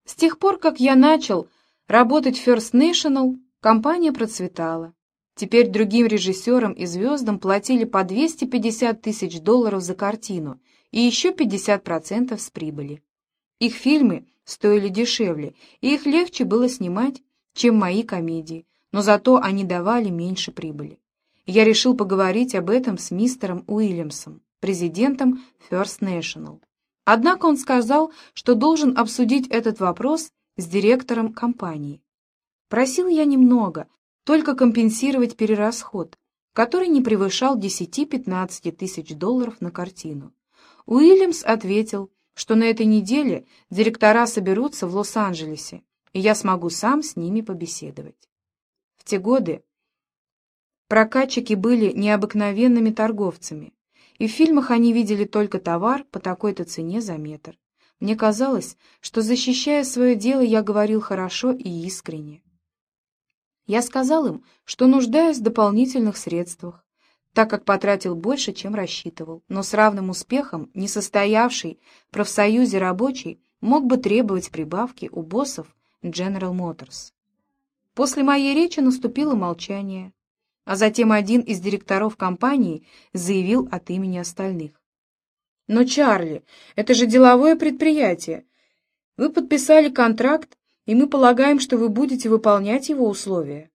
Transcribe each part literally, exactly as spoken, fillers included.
С тех пор, как я начал работать в First National, компания процветала. Теперь другим режиссерам и звездам платили по двести пятьдесят тысяч долларов за картину и еще пятьдесят процентов с прибыли. Их фильмы стоили дешевле, и их легче было снимать, чем мои комедии, но зато они давали меньше прибыли. Я решил поговорить об этом с мистером Уильямсом, президентом First National. Однако он сказал, что должен обсудить этот вопрос с директором компании. Просил я немного, только компенсировать перерасход, который не превышал десяти-пятнадцати тысяч долларов на картину. Уильямс ответил, что на этой неделе директора соберутся в Лос-Анджелесе, и я смогу сам с ними побеседовать. В те годы прокатчики были необыкновенными торговцами, и в фильмах они видели только товар по такой-то цене за метр. Мне казалось, что, защищая свое дело, я говорил хорошо и искренне. Я сказал им, что нуждаюсь в дополнительных средствах, так как потратил больше, чем рассчитывал, но с равным успехом несостоявший в профсоюзе рабочий мог бы требовать прибавки у боссов General Motors. После моей речи наступило молчание, а затем один из директоров компании заявил от имени остальных. «Но, Чарли, это же деловое предприятие. Вы подписали контракт, и мы полагаем, что вы будете выполнять его условия.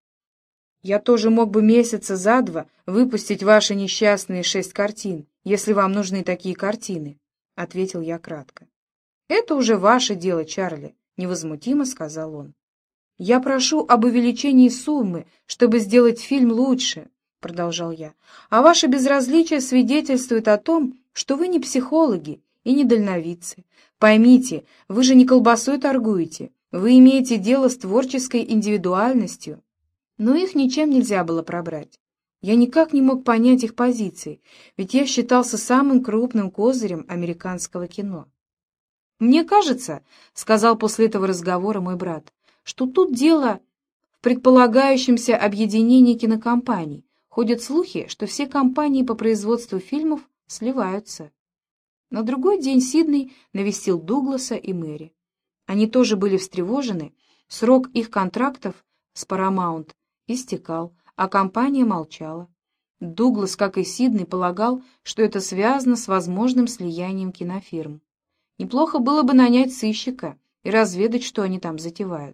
Я тоже мог бы месяца за два выпустить ваши несчастные шесть картин, если вам нужны такие картины», — ответил я кратко. «Это уже ваше дело, Чарли», — невозмутимо сказал он. «Я прошу об увеличении суммы, чтобы сделать фильм лучше», — продолжал я. «А ваше безразличие свидетельствует о том, что вы не психологи и не дальновидцы. Поймите, вы же не колбасой торгуете, вы имеете дело с творческой индивидуальностью». Но их ничем нельзя было пробрать. Я никак не мог понять их позиции, ведь я считался самым крупным козырем американского кино. «Мне кажется, — сказал после этого разговора мой брат, — что тут дело в предполагающемся объединении кинокомпаний. Ходят слухи, что все компании по производству фильмов сливаются». На другой день Сидней навестил Дугласа и Мэри. Они тоже были встревожены, срок их контрактов с Paramount истекал, а компания молчала. Дуглас, как и Сидней, полагал, что это связано с возможным слиянием кинофирм. Неплохо было бы нанять сыщика и разведать, что они там затевают.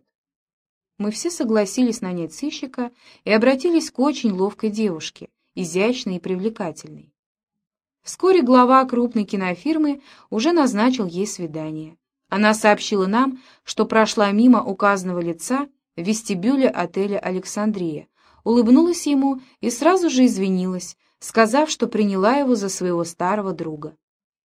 Мы все согласились нанять сыщика и обратились к очень ловкой девушке, изящной и привлекательной. Вскоре глава крупной кинофирмы уже назначил ей свидание. Она сообщила нам, что прошла мимо указанного лица в вестибюле отеля «Александрия», улыбнулась ему и сразу же извинилась, сказав, что приняла его за своего старого друга.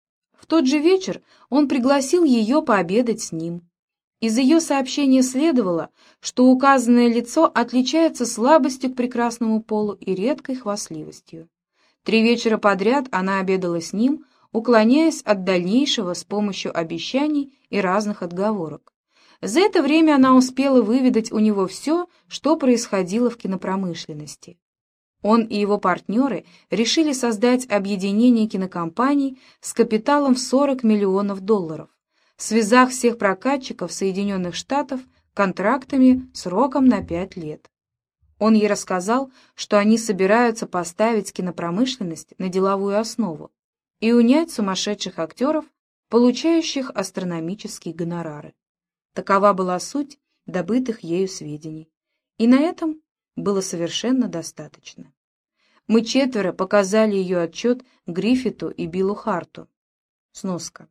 В тот же вечер он пригласил ее пообедать с ним. Из ее сообщения следовало, что указанное лицо отличается слабостью к прекрасному полу и редкой хвастливостью. Три вечера подряд она обедала с ним, уклоняясь от дальнейшего с помощью обещаний и разных отговорок. За это время она успела выведать у него все, что происходило в кинопромышленности. Он и его партнеры решили создать объединение кинокомпаний с капиталом в сорок миллионов долларов, связав всех прокатчиков Соединенных Штатов контрактами сроком на пять лет. Он ей рассказал, что они собираются поставить кинопромышленность на деловую основу и унять сумасшедших актеров, получающих астрономические гонорары. Такова была суть добытых ею сведений, и на этом было совершенно достаточно. Мы четверо показали ее отчет Гриффиту и Биллу Харту. Сноска.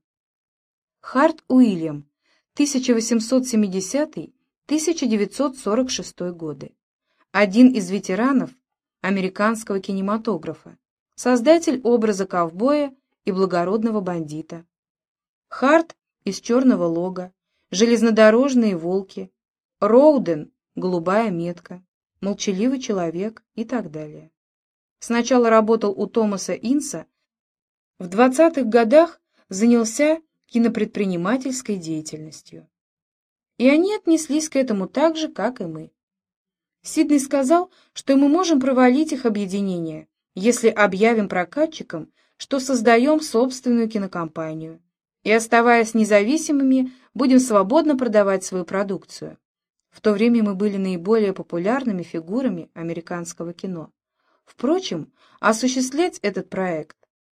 Харт Уильям, тысяча восемьсот семидесятый — тысяча девятьсот сорок шестой годы. Один из ветеранов американского кинематографа, создатель образа ковбоя и благородного бандита. Харт из «Черного лога», «Железнодорожные волки», Роуден, «Голубая метка», «Молчаливый человек» и так далее. Сначала работал у Томаса Инса, в двадцатых годах занялся кинопредпринимательской деятельностью. И они отнеслись к этому так же, как и мы. Сидней сказал, что мы можем провалить их объединение, если объявим прокатчикам, что создаем собственную кинокомпанию, и, оставаясь независимыми, будем свободно продавать свою продукцию. В то время мы были наиболее популярными фигурами американского кино. Впрочем, осуществлять этот проект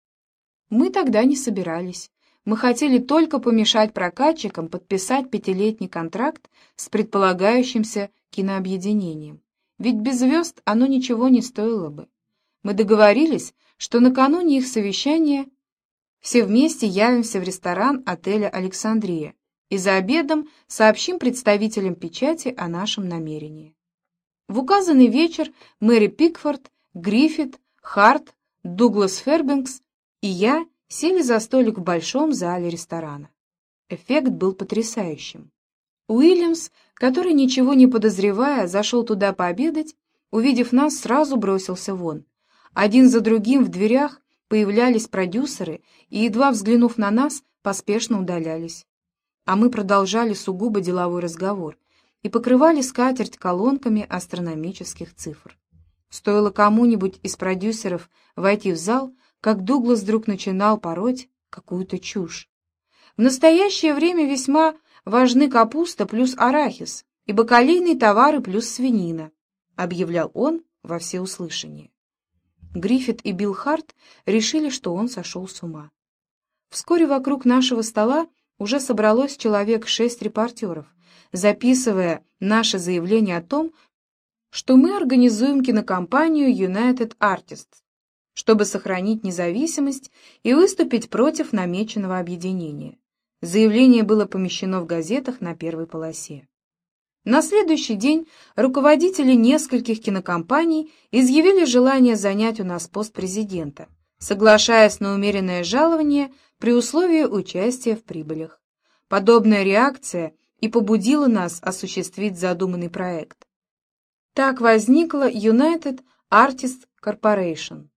мы тогда не собирались. Мы хотели только помешать прокатчикам подписать пятилетний контракт с предполагающимся кинообъединением. Ведь без звезд оно ничего не стоило бы. Мы договорились, что накануне их совещания все вместе явимся в ресторан отеля «Александрия» и за обедом сообщим представителям печати о нашем намерении. В указанный вечер Мэри Пикфорд, Гриффит, Харт, Дуглас Фербенкс и я сели за столик в большом зале ресторана. Эффект был потрясающим. Уильямс, который, ничего не подозревая, зашел туда пообедать, увидев нас, сразу бросился вон. Один за другим в дверях появлялись продюсеры и, едва взглянув на нас, поспешно удалялись. А мы продолжали сугубо деловой разговор и покрывали скатерть колонками астрономических цифр. Стоило кому-нибудь из продюсеров войти в зал, как Дуглас вдруг начинал пороть какую-то чушь. В настоящее время весьма важны капуста плюс арахис и бакалейные товары плюс свинина, объявлял он во всеуслышание. Гриффит и Билл Харт решили, что он сошел с ума. Вскоре вокруг нашего стола уже собралось человек шесть репортеров, записывая наше заявление о том, что мы организуем кинокомпанию United Artists, чтобы сохранить независимость и выступить против намеченного объединения. Заявление было помещено в газетах на первой полосе. На следующий день руководители нескольких кинокомпаний изъявили желание занять у нас пост президента, соглашаясь на умеренное жалование при условии участия в прибылях. Подобная реакция и побудила нас осуществить задуманный проект. Так возникла United Artists Corporation.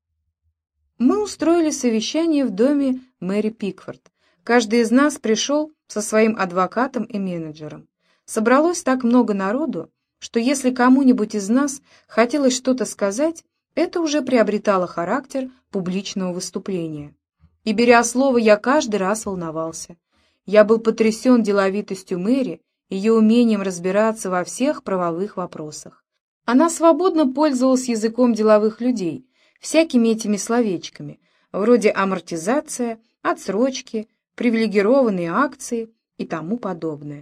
Мы устроили совещание в доме Мэри Пикфорд. Каждый из нас пришел со своим адвокатом и менеджером. Собралось так много народу, что если кому-нибудь из нас хотелось что-то сказать, это уже приобретало характер публичного выступления. И, беря слово, я каждый раз волновался. Я был потрясен деловитостью Мэри, ее умением разбираться во всех правовых вопросах. Она свободно пользовалась языком деловых людей, всякими этими словечками, вроде амортизация, отсрочки, привилегированные акции и тому подобное.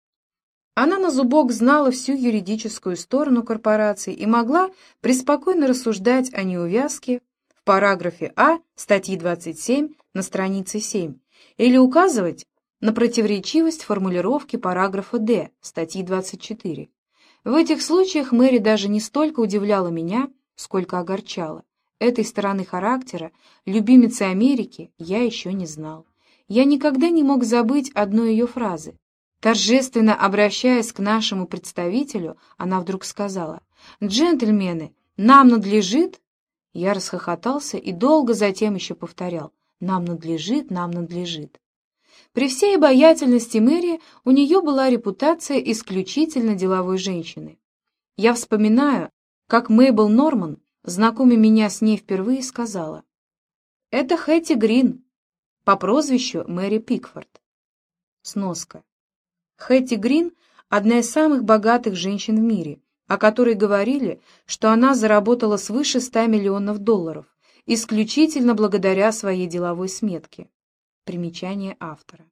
Она на зубок знала всю юридическую сторону корпорации и могла преспокойно рассуждать о неувязке в параграфе А статьи двадцать семь на странице семь или указывать на противоречивость формулировки параграфа Д статьи двадцать четыре. В этих случаях Мэри даже не столько удивляла меня, сколько огорчала. Этой стороны характера любимицы Америки я еще не знал. Я никогда не мог забыть одной ее фразы. Торжественно обращаясь к нашему представителю, она вдруг сказала: «Джентльмены, нам надлежит...» Я расхохотался и долго затем еще повторял: «Нам надлежит, нам надлежит». При всей обаятельности Мэри у нее была репутация исключительно деловой женщины. Я вспоминаю, как Мейбл Норман, знакомя меня с ней впервые, сказала: «Это Хэтти Грин, по прозвищу Мэри Пикфорд». Сноска. Хэтти Грин – одна из самых богатых женщин в мире, о которой говорили, что она заработала свыше ста миллионов долларов, исключительно благодаря своей деловой сметке. Примечание автора.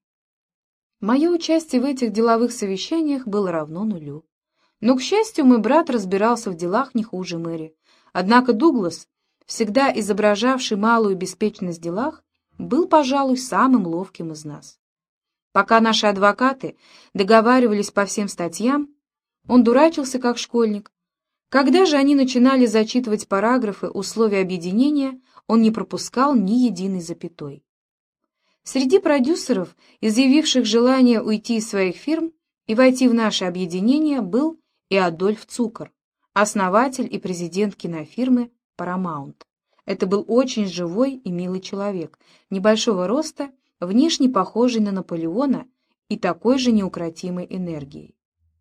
Мое участие в этих деловых совещаниях было равно нулю. Но, к счастью, мой брат разбирался в делах не хуже Мэри. Однако Дуглас, всегда изображавший малую беспечность в делах, был, пожалуй, самым ловким из нас. Пока наши адвокаты договаривались по всем статьям, он дурачился как школьник. Когда же они начинали зачитывать параграфы условий объединения, он не пропускал ни единой запятой. Среди продюсеров, изъявивших желание уйти из своих фирм и войти в наше объединение, был и Адольф Цукер, основатель и президент кинофирмы Paramount. Это был очень живой и милый человек, небольшого роста, внешне похожий на Наполеона и такой же неукротимой энергией.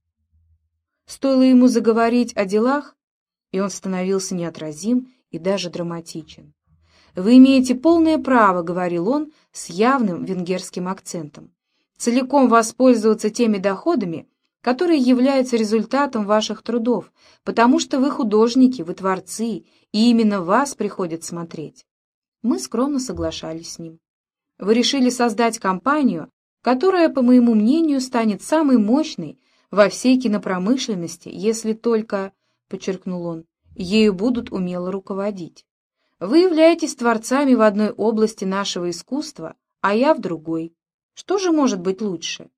Стоило ему заговорить о делах, и он становился неотразим и даже драматичен. «Вы имеете полное право», — говорил он с явным венгерским акцентом. целиком воспользоваться теми доходами, которые являются результатом ваших трудов, потому что вы художники, вы творцы, и именно вас приходят смотреть. Мы скромно соглашались с ним. Вы решили создать компанию, которая, по моему мнению, станет самой мощной во всей кинопромышленности, если только, — подчеркнул он, — ею будут умело руководить. Вы являетесь творцами в одной области нашего искусства, а я в другой. Что же может быть лучше?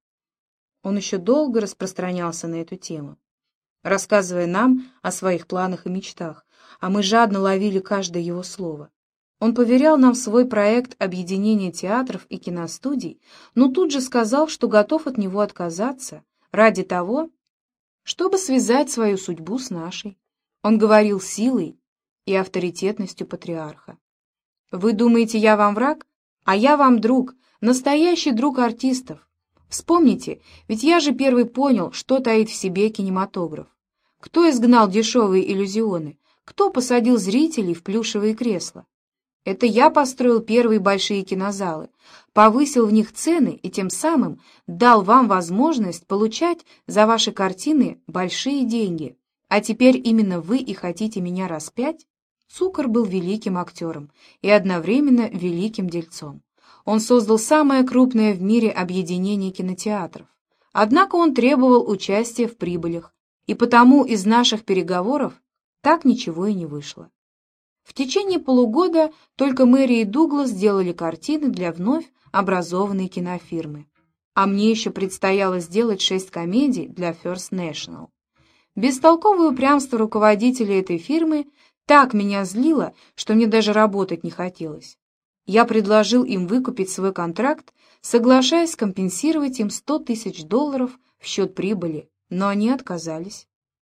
Он еще долго распространялся на эту тему, рассказывая нам о своих планах и мечтах, а мы жадно ловили каждое его слово. Он поверял нам свой проект объединения театров и киностудий, но тут же сказал, что готов от него отказаться ради того, чтобы связать свою судьбу с нашей. Он говорил силой и авторитетностью патриарха. «Вы думаете, я вам враг? А я вам друг, настоящий друг артистов. Вспомните, ведь я же первый понял, что таит в себе кинематограф. Кто изгнал дешевые иллюзионы? Кто посадил зрителей в плюшевые кресла? Это я построил первые большие кинозалы, повысил в них цены и тем самым дал вам возможность получать за ваши картины большие деньги. А теперь именно вы и хотите меня распять?» Цукор был великим актером и одновременно великим дельцом. Он создал самое крупное в мире объединение кинотеатров. Однако он требовал участия в прибылях, и потому из наших переговоров так ничего и не вышло. В течение полугода только Мэри и Дуглас делали картины для вновь образованной кинофирмы, а мне еще предстояло сделать шесть комедий для First National. Бестолковое упрямство руководителя этой фирмы так меня злило, что мне даже работать не хотелось. Я предложил им выкупить свой контракт, соглашаясь компенсировать им сто тысяч долларов в счет прибыли, но они отказались.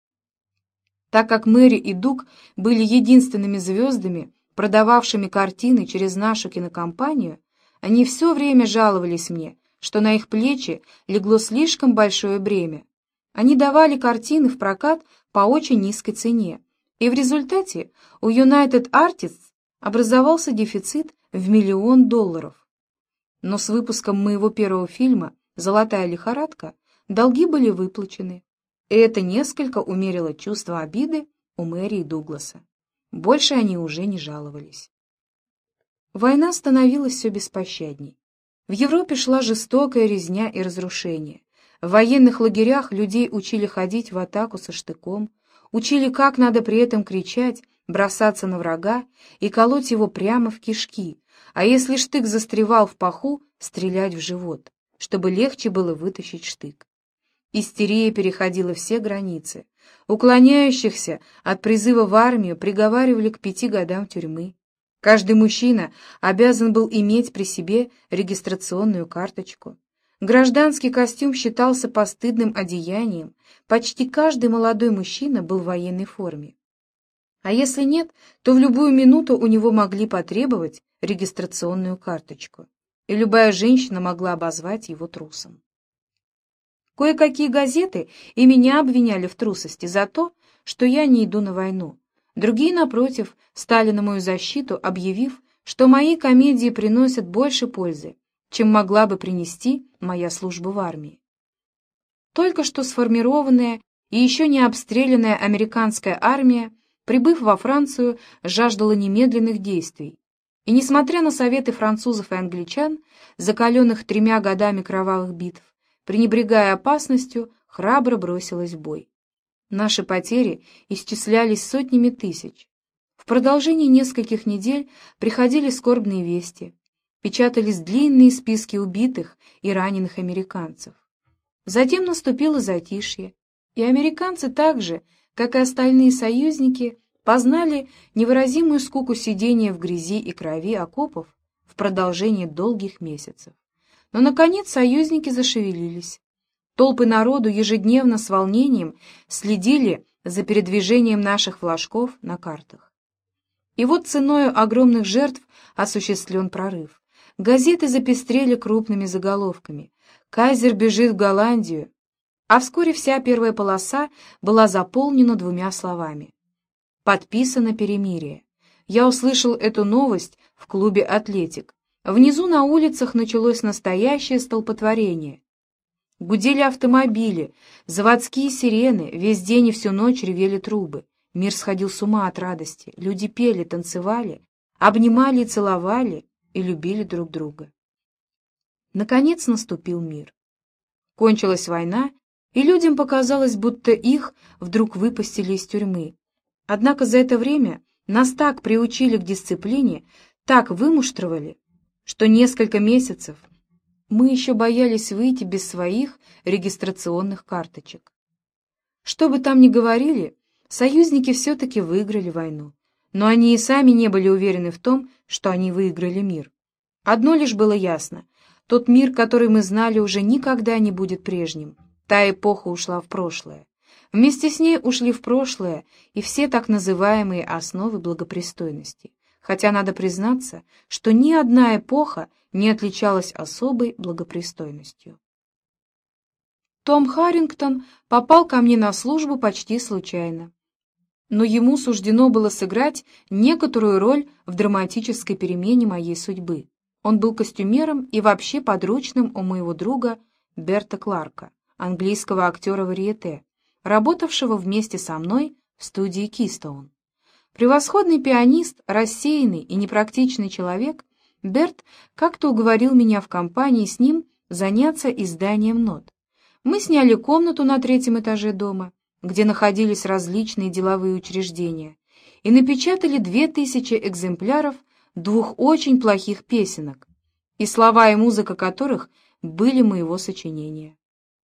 Так как Мэри и Дуг были единственными звездами, продававшими картины через нашу кинокомпанию, они все время жаловались мне, что на их плечи легло слишком большое бремя. Они давали картины в прокат по очень низкой цене, и в результате у United Artists образовался дефицит в миллион долларов. Но с выпуском моего первого фильма «Золотая лихорадка» долги были выплачены, и это несколько умерило чувство обиды у Мэри и Дугласа. Больше они уже не жаловались. Война становилась все беспощадней. В Европе шла жестокая резня и разрушение. В военных лагерях людей учили ходить в атаку со штыком, учили, как надо при этом кричать, бросаться на врага и колоть его прямо в кишки, а если штык застревал в паху, стрелять в живот, чтобы легче было вытащить штык. Истерия переходила все границы. Уклоняющихся от призыва в армию приговаривали к пяти годам тюрьмы. Каждый мужчина обязан был иметь при себе регистрационную карточку. Гражданский костюм считался постыдным одеянием, почти каждый молодой мужчина был в военной форме. А если нет, то в любую минуту у него могли потребовать регистрационную карточку, и любая женщина могла обозвать его трусом. Кое-какие газеты и меня обвиняли в трусости за то, что я не иду на войну. Другие, напротив, стали на мою защиту, объявив, что мои комедии приносят больше пользы, чем могла бы принести моя служба в армии. Только что сформированная и еще не обстрелянная американская армия, прибыв во Францию, жаждала немедленных действий. И, несмотря на советы французов и англичан, закаленных тремя годами кровавых битв, пренебрегая опасностью, храбро бросилась в бой. Наши потери исчислялись сотнями тысяч. В продолжении нескольких недель приходили скорбные вести, печатались длинные списки убитых и раненых американцев. Затем наступило затишье, и американцы так же, как и остальные союзники, познали невыразимую скуку сидения в грязи и крови окопов в продолжении долгих месяцев. Но, наконец, союзники зашевелились. Толпы народу ежедневно с волнением следили за передвижением наших флажков на картах. И вот ценою огромных жертв осуществлен прорыв. Газеты запестрели крупными заголовками. «Кайзер бежит в Голландию», а вскоре вся первая полоса была заполнена двумя словами. «Подписано перемирие». Я услышал эту новость в клубе «Атлетик». Внизу на улицах началось настоящее столпотворение. Гудели автомобили, заводские сирены, весь день и всю ночь ревели трубы. Мир сходил с ума от радости, люди пели, танцевали, обнимали и целовали, и любили друг друга. Наконец наступил мир. Кончилась война, и людям показалось, будто их вдруг выпустили из тюрьмы. Однако за это время нас так приучили к дисциплине, так вымуштровали, что несколько месяцев мы еще боялись выйти без своих регистрационных карточек. Что бы там ни говорили, союзники все-таки выиграли войну, но они и сами не были уверены в том, что они выиграли мир. Одно лишь было ясно: тот мир, который мы знали, уже никогда не будет прежним. Та эпоха ушла в прошлое. Вместе с ней ушли в прошлое и все так называемые основы благопристойности. Хотя надо признаться, что ни одна эпоха не отличалась особой благопристойностью. Том Харрингтон попал ко мне на службу почти случайно, но ему суждено было сыграть некоторую роль в драматической перемене моей судьбы. Он был костюмером и вообще подручным у моего друга Берта Кларка, английского актера варьете, работавшего вместе со мной в студии Кистоун. Превосходный пианист, рассеянный и непрактичный человек, Берт как-то уговорил меня в компании с ним заняться изданием нот. Мы сняли комнату на третьем этаже дома, где находились различные деловые учреждения, и напечатали две тысячи экземпляров двух очень плохих песенок, и слова и музыка которых были моего сочинения.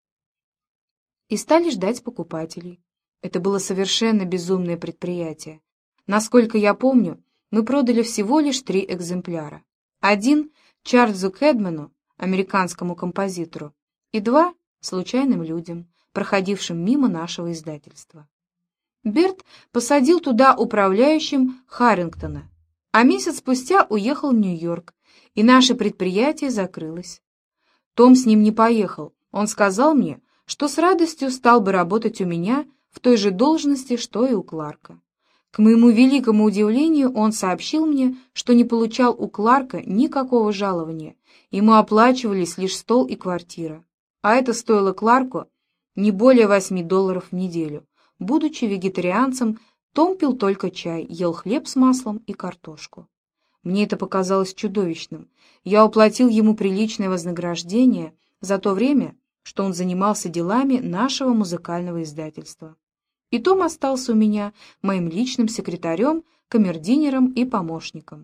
И стали ждать покупателей. Это было совершенно безумное предприятие. Насколько я помню, мы продали всего лишь три экземпляра. Один — Чарльзу Кэдману, американскому композитору, и два — случайным людям, проходившим мимо нашего издательства. Берт посадил туда управляющим Харрингтона, а месяц спустя уехал в Нью-Йорк, и наше предприятие закрылось. Том с ним не поехал. Он сказал мне, что с радостью стал бы работать у меня в той же должности, что и у Кларка. К моему великому удивлению, он сообщил мне, что не получал у Кларка никакого жалования, ему оплачивались лишь стол и квартира, а это стоило Кларку не более восьми долларов в неделю. Будучи вегетарианцем, Том пил только чай, ел хлеб с маслом и картошку. Мне это показалось чудовищным. Я уплатил ему приличное вознаграждение за то время, что он занимался делами нашего музыкального издательства. И Том остался у меня моим личным секретарем, камердинером и помощником.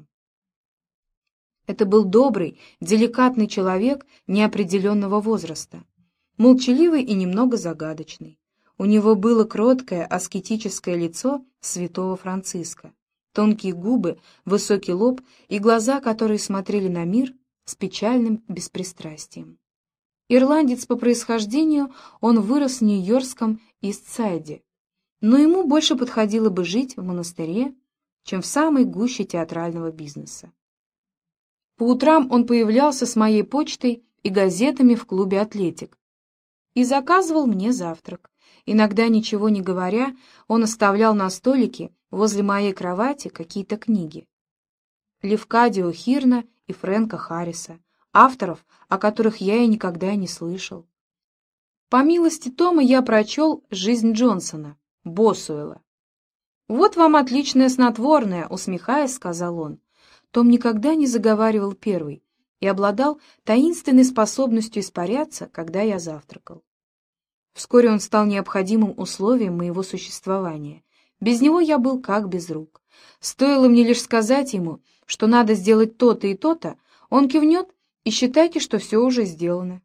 Это был добрый, деликатный человек неопределенного возраста, молчаливый и немного загадочный. У него было кроткое, аскетическое лицо святого Франциска, тонкие губы, высокий лоб и глаза, которые смотрели на мир с печальным беспристрастием. Ирландец по происхождению, он вырос в нью-йоркском Ист-Сайде, но ему больше подходило бы жить в монастыре, чем в самой гуще театрального бизнеса. По утрам он появлялся с моей почтой и газетами в клубе «Атлетик» и заказывал мне завтрак. Иногда, ничего не говоря, он оставлял на столике возле моей кровати какие-то книги. Левкадио Хирна и Фрэнка Харриса, авторов, о которых я и никогда не слышал. По милости Тома я прочел «Жизнь Джонсона» Босуэлла. «Вот вам отличное снотворное», — усмехаясь, сказал он. Том никогда не заговаривал первый и обладал таинственной способностью испаряться, когда я завтракал. Вскоре он стал необходимым условием моего существования. Без него я был как без рук. Стоило мне лишь сказать ему, что надо сделать то-то и то-то, он кивнет, и считайте, что все уже сделано.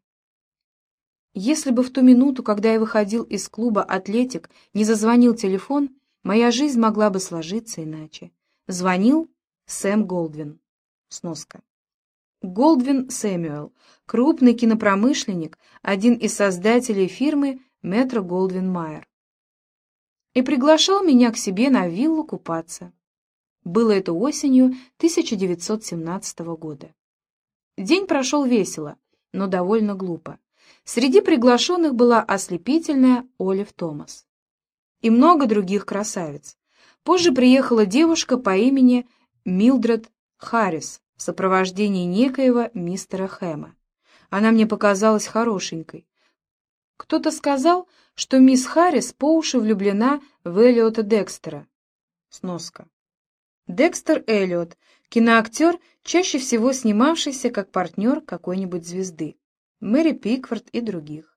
Если бы в ту минуту, когда я выходил из клуба «Атлетик», не зазвонил телефон, моя жизнь могла бы сложиться иначе. Звонил Сэм Голдвин. Сноска. Голдвин Сэмюэл, крупный кинопромышленник, один из создателей фирмы Метро Голдвин Майер, и приглашал меня к себе на виллу купаться. Было это осенью тысяча девятьсот семнадцатого года. День прошел весело, но довольно глупо. Среди приглашенных была ослепительная Олив Томас и много других красавиц. Позже приехала девушка по имени Милдред Харрис в сопровождении некоего мистера Хэма. Она мне показалась хорошенькой. Кто-то сказал, что мисс Харрис по уши влюблена в Эллиота Декстера. Сноска. Декстер Эллиот, киноактер, чаще всего снимавшийся как партнер какой-нибудь звезды, Мэри Пикфорд и других.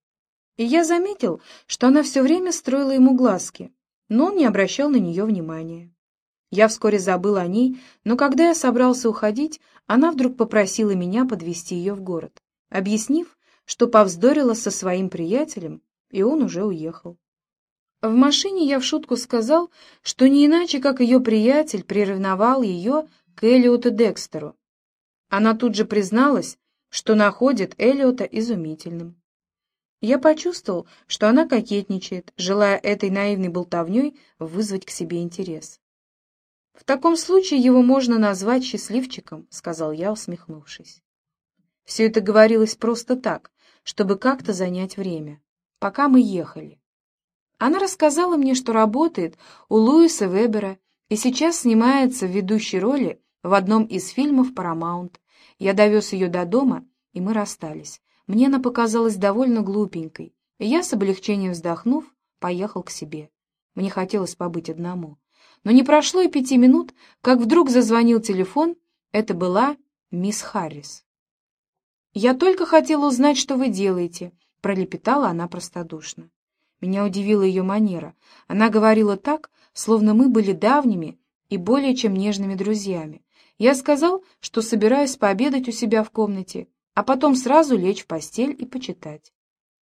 И я заметил, что она все время строила ему глазки, но он не обращал на нее внимания. Я вскоре забыл о ней, но когда я собрался уходить, она вдруг попросила меня подвезти ее в город, объяснив, что повздорила со своим приятелем, и он уже уехал. В машине я в шутку сказал, что не иначе, как ее приятель приревновал ее к Эллиоту Декстеру. Она тут же призналась, что находит Эллиота изумительным. Я почувствовал, что она кокетничает, желая этой наивной болтовней вызвать к себе интерес. «В таком случае его можно назвать счастливчиком», — сказал я, усмехнувшись. Все это говорилось просто так, чтобы как-то занять время, пока мы ехали. Она рассказала мне, что работает у Луиса Вебера и сейчас снимается в ведущей роли в одном из фильмов Paramount. Я довез ее до дома, и мы расстались. Мне она показалась довольно глупенькой, и я, с облегчением вздохнув, поехал к себе. Мне хотелось побыть одному. Но не прошло и пяти минут, как вдруг зазвонил телефон. Это была мисс Харрис. «Я только хотела узнать, что вы делаете», — пролепетала она простодушно. Меня удивила ее манера. Она говорила так, словно мы были давними и более чем нежными друзьями. Я сказал, что собираюсь пообедать у себя в комнате, а потом сразу лечь в постель и почитать.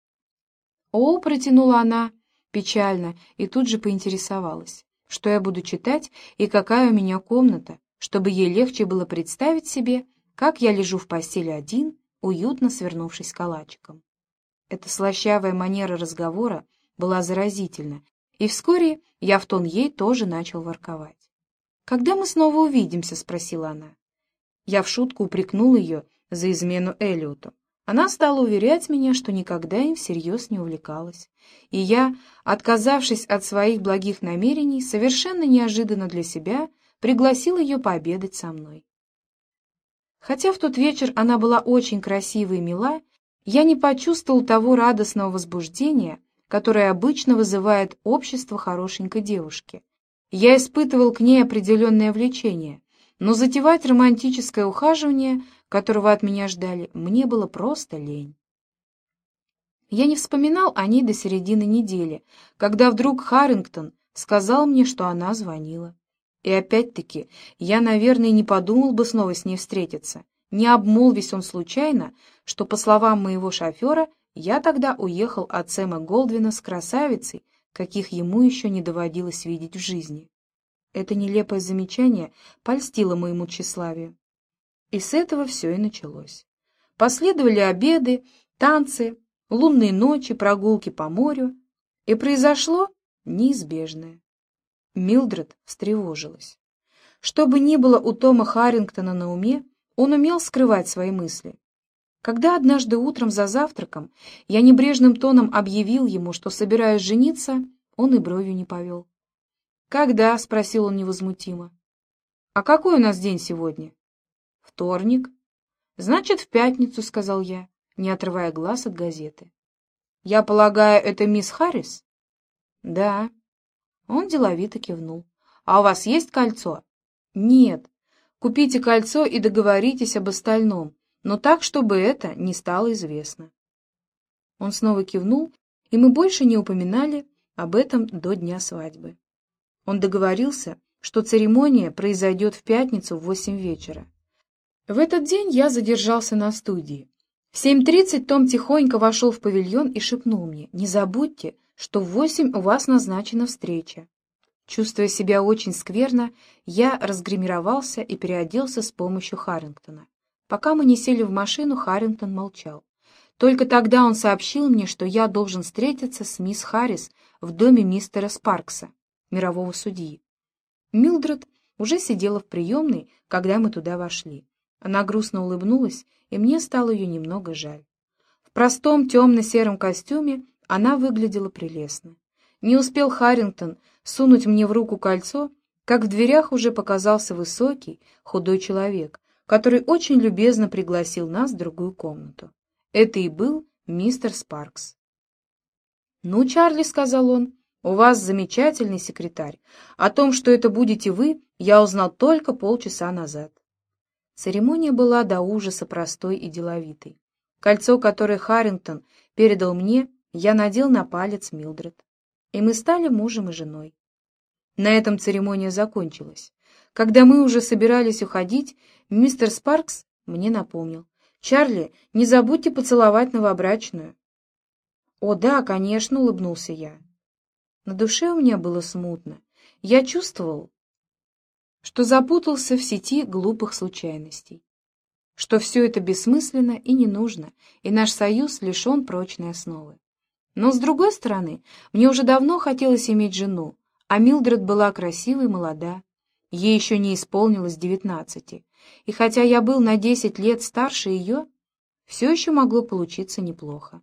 «О», — протянула она печально, и тут же поинтересовалась, что я буду читать и какая у меня комната, чтобы ей легче было представить себе, как я лежу в постели один, уютно свернувшись калачиком. Эта слащавая манера разговора была заразительна, и вскоре я в тон ей тоже начал ворковать. «Когда мы снова увидимся?» — спросила она. Я в шутку упрекнул ее за измену Эллиоту. Она стала уверять меня, что никогда им всерьез не увлекалась, и я, отказавшись от своих благих намерений, совершенно неожиданно для себя пригласил ее пообедать со мной. Хотя в тот вечер она была очень красива и мила, я не почувствовал того радостного возбуждения, которое обычно вызывает общество хорошенькой девушки. Я испытывал к ней определенное влечение, но затевать романтическое ухаживание, которого от меня ждали, мне было просто лень. Я не вспоминал о ней до середины недели, когда вдруг Харрингтон сказал мне, что она звонила. И опять-таки, я, наверное, не подумал бы снова с ней встретиться, не обмолвись он случайно, что, по словам моего шофера, я тогда уехал от Сэма Голдвина с красавицей, каких ему еще не доводилось видеть в жизни. Это нелепое замечание польстило моему тщеславию. И с этого все и началось. Последовали обеды, танцы, лунные ночи, прогулки по морю, и произошло неизбежное. Милдред встревожилась. Что бы ни было у Тома Харрингтона на уме, он умел скрывать свои мысли. Когда однажды утром за завтраком я небрежным тоном объявил ему, что собираюсь жениться, он и бровью не повел. «Когда?» — спросил он невозмутимо. «А какой у нас день сегодня?» «Вторник». «Значит, в пятницу», — сказал я, не отрывая глаз от газеты. «Я полагаю, это мисс Харрис?» «Да». Он деловито кивнул. «А у вас есть кольцо?» «Нет. Купите кольцо и договоритесь об остальном, но так, чтобы это не стало известно». Он снова кивнул, и мы больше не упоминали об этом до дня свадьбы. Он договорился, что церемония произойдет в пятницу в восемь вечера. В этот день я задержался на студии. В семь тридцать Том тихонько вошел в павильон и шепнул мне: «Не забудьте, что в восемь у вас назначена встреча». Чувствуя себя очень скверно, я разгримировался и переоделся с помощью Харрингтона. Пока мы не сели в машину, Харрингтон молчал. Только тогда он сообщил мне, что я должен встретиться с мисс Харрис в доме мистера Спаркса, мирового судьи. Милдред уже сидела в приемной, когда мы туда вошли. Она грустно улыбнулась, и мне стало ее немного жаль. В простом темно-сером костюме она выглядела прелестно. Не успел Харрингтон сунуть мне в руку кольцо, как в дверях уже показался высокий, худой человек, который очень любезно пригласил нас в другую комнату. Это и был мистер Спаркс. «Ну, Чарли, — сказал он, — у вас замечательный секретарь. О том, что это будете вы, я узнал только полчаса назад». Церемония была до ужаса простой и деловитой. Кольцо, которое Харрингтон передал мне, я надел на палец Милдред, и мы стали мужем и женой. На этом церемония закончилась. Когда мы уже собирались уходить, мистер Спаркс мне напомнил: «Чарли, не забудьте поцеловать новобрачную». «О, да, конечно», — улыбнулся я. На душе у меня было смутно. Я чувствовал, что запутался в сети глупых случайностей, что все это бессмысленно и не нужно, и наш союз лишен прочной основы. Но, с другой стороны, мне уже давно хотелось иметь жену, а Милдред была красивой и молода. Ей еще не исполнилось девятнадцати, и хотя я был на десять лет старше ее, все еще могло получиться неплохо.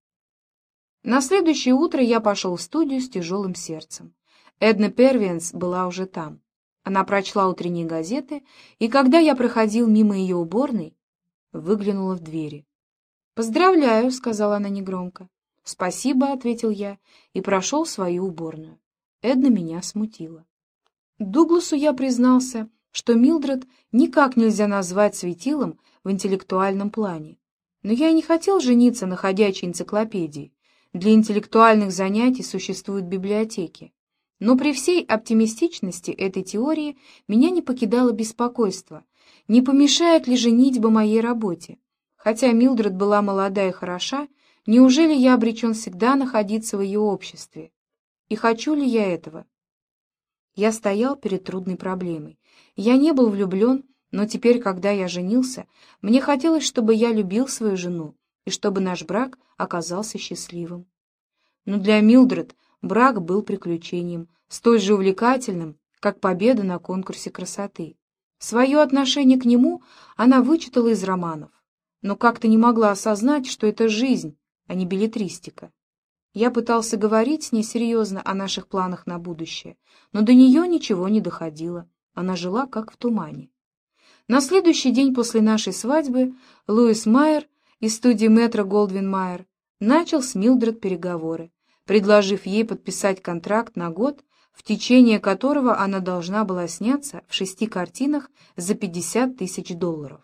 На следующее утро я пошел в студию с тяжелым сердцем. Эдна Первенс была уже там. Она прочла утренние газеты, и когда я проходил мимо ее уборной, выглянула в двери. «Поздравляю», — сказала она негромко. «Спасибо», — ответил я, и прошел в свою уборную. Эдна меня смутила. Дугласу я признался, что Милдред никак нельзя назвать светилом в интеллектуальном плане. Но я и не хотел жениться на ходячей энциклопедии. Для интеллектуальных занятий существуют библиотеки. Но при всей оптимистичности этой теории меня не покидало беспокойство, не помешает ли женитьба моей работе. Хотя Милдред была молода и хороша, неужели я обречен всегда находиться в ее обществе? И хочу ли я этого? Я стоял перед трудной проблемой. Я не был влюблен, но теперь, когда я женился, мне хотелось, чтобы я любил свою жену и чтобы наш брак оказался счастливым. Но для Милдред брак был приключением, столь же увлекательным, как победа на конкурсе красоты. Свое отношение к нему она вычитала из романов, но как-то не могла осознать, что это жизнь, а не беллетристика. Я пытался говорить с ней серьезно о наших планах на будущее, но до нее ничего не доходило, она жила как в тумане. На следующий день после нашей свадьбы Луис Майер из студии Метро Голдвин Майер начал с Милдред переговоры, предложив ей подписать контракт на год, в течение которого она должна была сняться в шести картинах за пятьдесят тысяч долларов.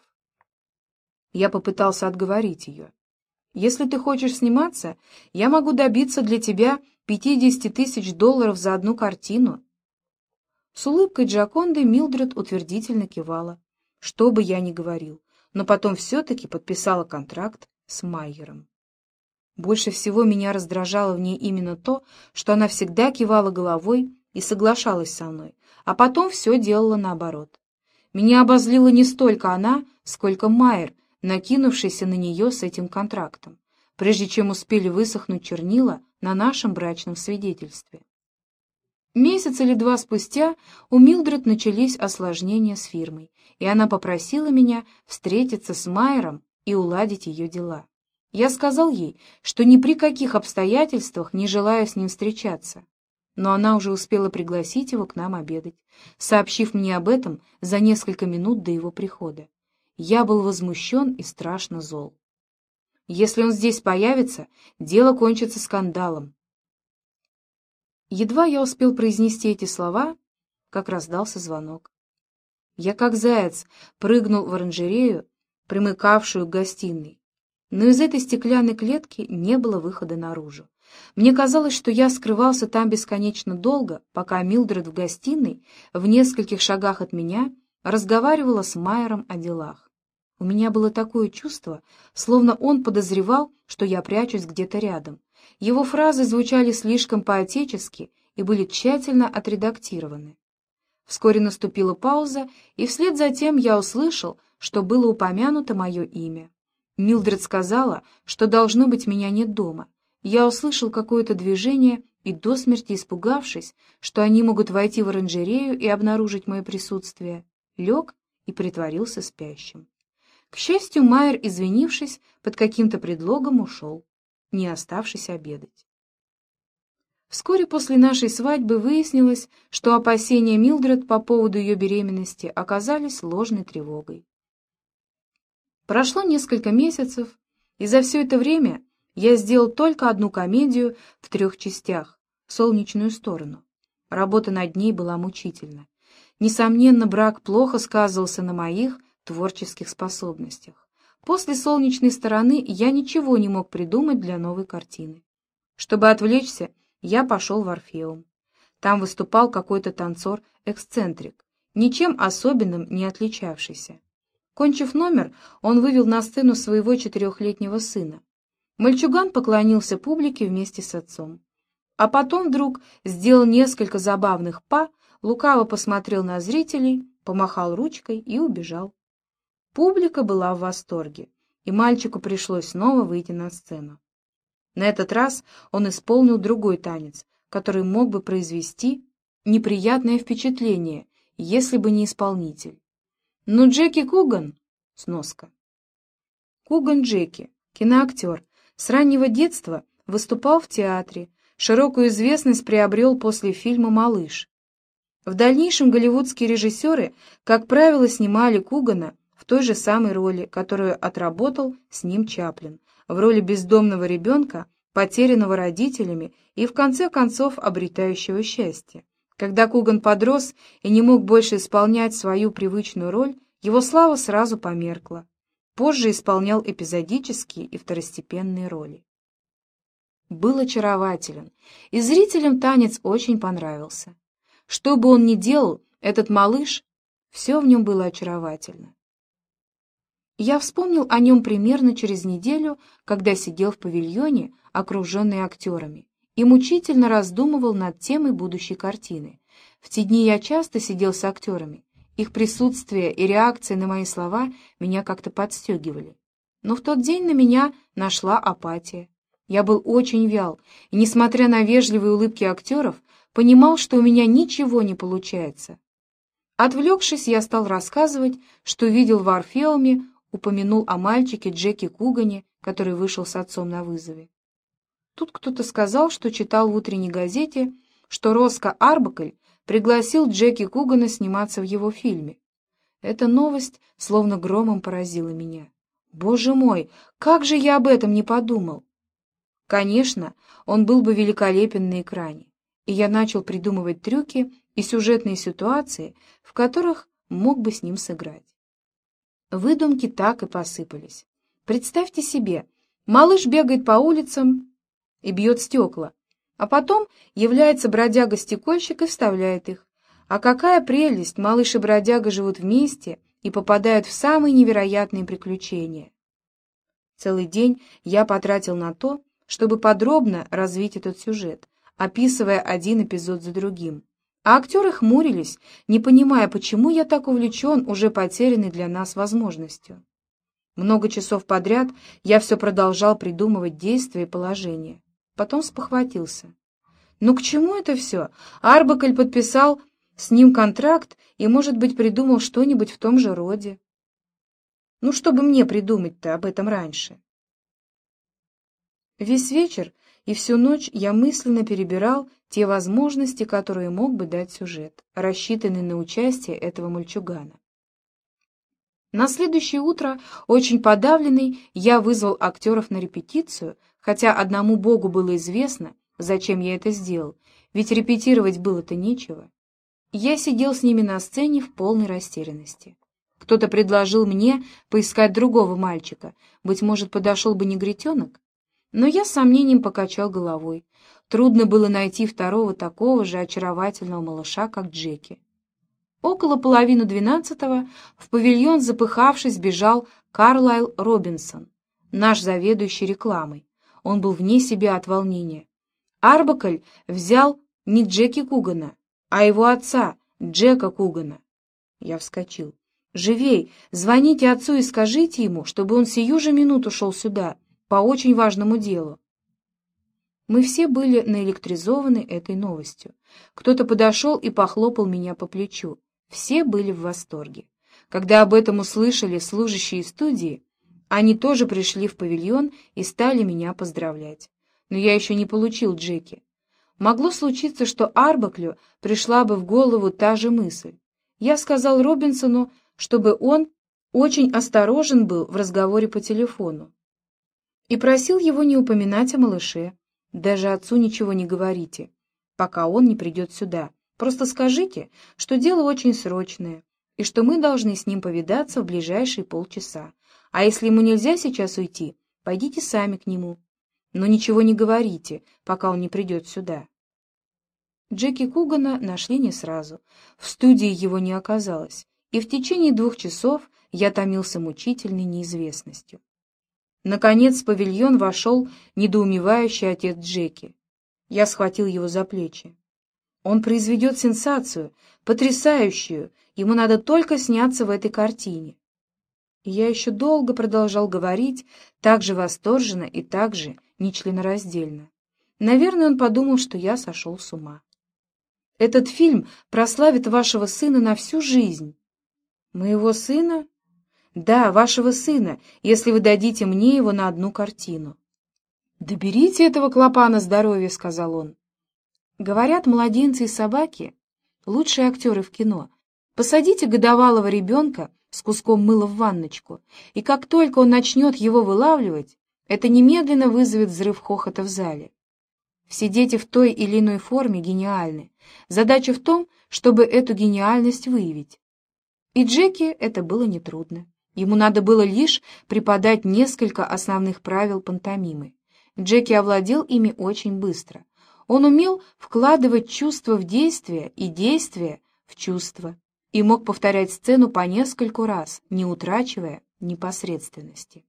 Я попытался отговорить ее. «Если ты хочешь сниматься, я могу добиться для тебя пятьдесят тысяч долларов за одну картину». С улыбкой Джоконды Милдред утвердительно кивала, что бы я ни говорил, но потом все-таки подписала контракт с Майером. Больше всего меня раздражало в ней именно то, что она всегда кивала головой и соглашалась со мной, а потом все делала наоборот. Меня обозлила не столько она, сколько Майер, накинувшийся на нее с этим контрактом, прежде чем успели высохнуть чернила на нашем брачном свидетельстве. Месяц или два спустя у Милдред начались осложнения с фирмой, и она попросила меня встретиться с Майером и уладить ее дела. Я сказал ей, что ни при каких обстоятельствах не желаю с ним встречаться, но она уже успела пригласить его к нам обедать, сообщив мне об этом за несколько минут до его прихода. Я был возмущен и страшно зол. Если он здесь появится, дело кончится скандалом. Едва я успел произнести эти слова, как раздался звонок. Я, как заяц, прыгнул в оранжерею, примыкавшую к гостиной, но из этой стеклянной клетки не было выхода наружу. Мне казалось, что я скрывался там бесконечно долго, пока Милдред в гостиной, в нескольких шагах от меня, разговаривала с Майером о делах. У меня было такое чувство, словно он подозревал, что я прячусь где-то рядом. Его фразы звучали слишком по-отечески и были тщательно отредактированы. Вскоре наступила пауза, и вслед за тем я услышал, что было упомянуто мое имя. Милдред сказала, что, должно быть, меня нет дома. Я услышал какое-то движение и, до смерти испугавшись, что они могут войти в оранжерею и обнаружить мое присутствие, лег и притворился спящим. К счастью, Майер, извинившись, под каким-то предлогом ушел, не оставшись обедать. Вскоре после нашей свадьбы выяснилось, что опасения Милдред по поводу ее беременности оказались ложной тревогой. Прошло несколько месяцев, и за все это время Я сделал только одну комедию в трех частях «Солнечную сторону». Работа над ней была мучительна. Несомненно, брак плохо сказывался на моих творческих способностях. После «Солнечной стороны» я ничего не мог придумать для новой картины. Чтобы отвлечься, я пошел в Орфеум. Там выступал какой-то танцор-эксцентрик, ничем особенным не отличавшийся. Кончив номер, он вывел на сцену своего четырехлетнего сына. Мальчуган поклонился публике вместе с отцом. А потом вдруг сделал несколько забавных па, лукаво посмотрел на зрителей, помахал ручкой и убежал. Публика была в восторге, и мальчику пришлось снова выйти на сцену. На этот раз он исполнил другой танец, который мог бы произвести неприятное впечатление, если бы не исполнитель. Но Джеки Куган... Сноска. Куган Джеки, киноактер, с раннего детства выступал в театре, широкую известность приобрел после фильма «Малыш». В дальнейшем голливудские режиссеры, как правило, снимали Кугана в той же самой роли, которую отработал с ним Чаплин, в роли бездомного ребенка, потерянного родителями и, в конце концов, обретающего счастье. Когда Куган подрос и не мог больше исполнять свою привычную роль, его слава сразу померкла. Позже исполнял эпизодические и второстепенные роли. Был очарователен, и зрителям танец очень понравился. Что бы он ни делал, этот малыш, все в нем было очаровательно. Я вспомнил о нем примерно через неделю, когда сидел в павильоне, окруженный актерами, и мучительно раздумывал над темой будущей картины. В те дни я часто сидел с актерами. Их присутствие и реакция на мои слова меня как-то подстегивали. Но в тот день на меня нашла апатия. Я был очень вял, и, несмотря на вежливые улыбки актеров, понимал, что у меня ничего не получается. Отвлекшись, я стал рассказывать, что видел в Орфеуме, упомянул о мальчике Джеки Кугане, который вышел с отцом на вызове. Тут кто-то сказал, что читал в утренней газете, что Роско Арбакль пригласил Джеки Кугана сниматься в его фильме. Эта новость словно громом поразила меня. Боже мой, как же я об этом не подумал! Конечно, он был бы великолепен на экране, и я начал придумывать трюки и сюжетные ситуации, в которых мог бы с ним сыграть. Выдумки так и посыпались. Представьте себе, малыш бегает по улицам и бьет стекла, а потом является бродяга-стекольщик и вставляет их. А какая прелесть, малыш и бродяга живут вместе и попадают в самые невероятные приключения. Целый день я потратил на то, чтобы подробно развить этот сюжет, описывая один эпизод за другим. А актеры хмурились, не понимая, почему я так увлечен уже потерянной для нас возможностью. Много часов подряд я все продолжал придумывать действия и положения. Потом спохватился. Ну к чему это все? Арбакль подписал с ним контракт и, может быть, придумал что-нибудь в том же роде. Ну, чтобы мне придумать-то об этом раньше? Весь вечер и всю ночь я мысленно перебирал те возможности, которые мог бы дать сюжет, рассчитанный на участие этого мальчугана. На следующее утро, очень подавленный, я вызвал актеров на репетицию, хотя одному Богу было известно, зачем я это сделал, ведь репетировать было-то нечего. Я сидел с ними на сцене в полной растерянности. Кто-то предложил мне поискать другого мальчика, быть может, подошел бы негритенок? Но я с сомнением покачал головой. Трудно было найти второго такого же очаровательного малыша, как Джеки. Около половины двенадцатого в павильон, запыхавшись, бежал Карлайл Робинсон, наш заведующий рекламой. Он был вне себя от волнения. Арбакль взял не Джеки Кугана, а его отца, Джека Кугана. Я вскочил. «Живей! Звоните отцу и скажите ему, чтобы он сию же минуту шел сюда, по очень важному делу». Мы все были наэлектризованы этой новостью. Кто-то подошел и похлопал меня по плечу. Все были в восторге. Когда об этом услышали служащие студии, они тоже пришли в павильон и стали меня поздравлять. Но я еще не получил Джеки. Могло случиться, что Арбаклю пришла бы в голову та же мысль. Я сказал Робинсону, чтобы он очень осторожен был в разговоре по телефону. и просил его не упоминать о малыше. Даже отцу ничего не говорите, пока он не придет сюда. Просто скажите, что дело очень срочное, и что мы должны с ним повидаться в ближайшие полчаса. А если ему нельзя сейчас уйти, пойдите сами к нему. Но ничего не говорите, пока он не придет сюда». Джеки Кугана нашли не сразу. В студии его не оказалось, и в течение двух часов я томился мучительной неизвестностью. Наконец в павильон вошел недоумевающий отец Джеки. Я схватил его за плечи. «Он произведет сенсацию, потрясающую, ему надо только сняться в этой картине». И я еще долго продолжал говорить, так же восторженно и так же нечленораздельно. Наверное, он подумал, что я сошел с ума. «Этот фильм прославит вашего сына на всю жизнь». «Моего сына?» «Да, вашего сына, если вы дадите мне его на одну картину». «Да берите этого клопа на здоровье», — сказал он. Говорят, младенцы и собаки — лучшие актеры в кино. Посадите годовалого ребенка с куском мыла в ванночку, и как только он начнет его вылавливать, это немедленно вызовет взрыв хохота в зале. Все дети в той или иной форме гениальны. Задача в том, чтобы эту гениальность выявить. И Джеки это было нетрудно. Ему надо было лишь преподать несколько основных правил пантомимы. Джеки овладел ими очень быстро. Он умел вкладывать чувство в действие и действие в чувство, и мог повторять сцену по нескольку раз, не утрачивая непосредственности.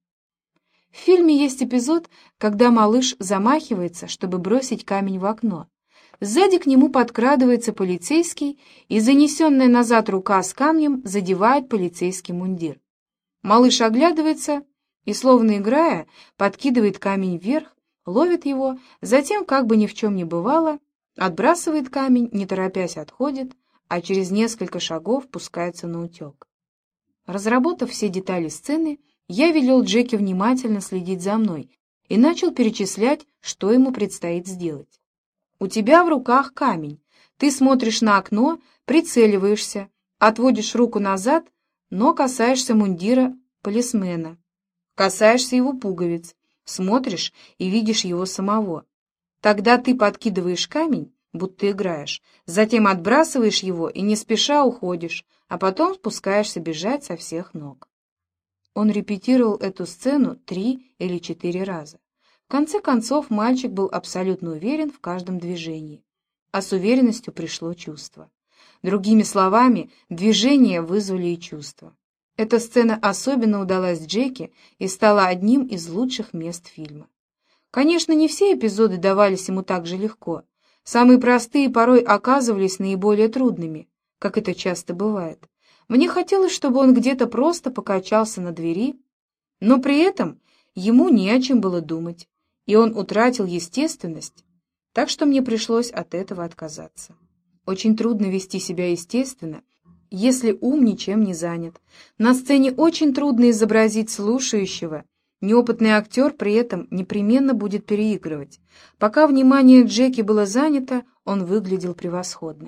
В фильме есть эпизод, когда малыш замахивается, чтобы бросить камень в окно. Сзади к нему подкрадывается полицейский, и занесенная назад рука с камнем задевает полицейский мундир. Малыш оглядывается и, словно играя, подкидывает камень вверх, ловит его, затем, как бы ни в чем не бывало, отбрасывает камень, не торопясь отходит, а через несколько шагов пускается наутек. Разработав все детали сцены, я велел Джеки внимательно следить за мной и начал перечислять, что ему предстоит сделать. «У тебя в руках камень. Ты смотришь на окно, прицеливаешься, отводишь руку назад, но касаешься мундира полисмена, касаешься его пуговиц, смотришь и видишь его самого. Тогда ты подкидываешь камень, будто играешь, затем отбрасываешь его и не спеша уходишь, а потом спускаешься бежать со всех ног». Он репетировал эту сцену три или четыре раза. В конце концов, мальчик был абсолютно уверен в каждом движении, а с уверенностью пришло чувство. Другими словами, движения вызвали и чувство. Эта сцена особенно удалась Джеки и стала одним из лучших мест фильма. Конечно, не все эпизоды давались ему так же легко. Самые простые порой оказывались наиболее трудными, как это часто бывает. Мне хотелось, чтобы он где-то просто покачался на двери, но при этом ему не о чем было думать, и он утратил естественность, так что мне пришлось от этого отказаться. Очень трудно вести себя естественно, если ум ничем не занят. На сцене очень трудно изобразить слушающего, неопытный актер при этом непременно будет переигрывать. Пока внимание Джеки было занято, он выглядел превосходно.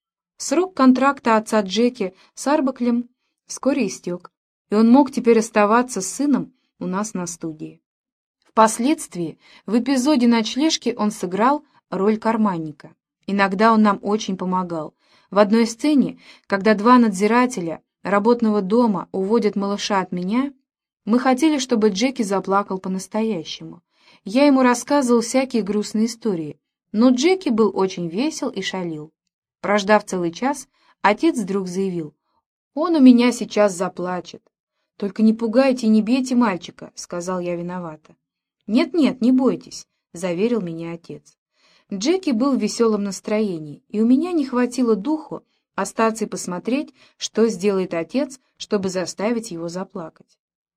Срок контракта отца Джеки с Арбаклем вскоре истек, и он мог теперь оставаться с сыном у нас на студии. Впоследствии в эпизоде «Ночлежки» он сыграл роль карманника. Иногда он нам очень помогал. В одной сцене, когда два надзирателя работного дома уводят малыша от меня, мы хотели, чтобы Джеки заплакал по-настоящему. Я ему рассказывал всякие грустные истории, но Джеки был очень весел и шалил. Прождав целый час, отец вдруг заявил: «Он у меня сейчас заплачет». «Только не пугайте и не бейте мальчика», — сказал я виновато. «Нет-нет, не бойтесь», — заверил меня отец. Джеки был в веселом настроении, и у меня не хватило духу остаться и посмотреть, что сделает отец, чтобы заставить его заплакать.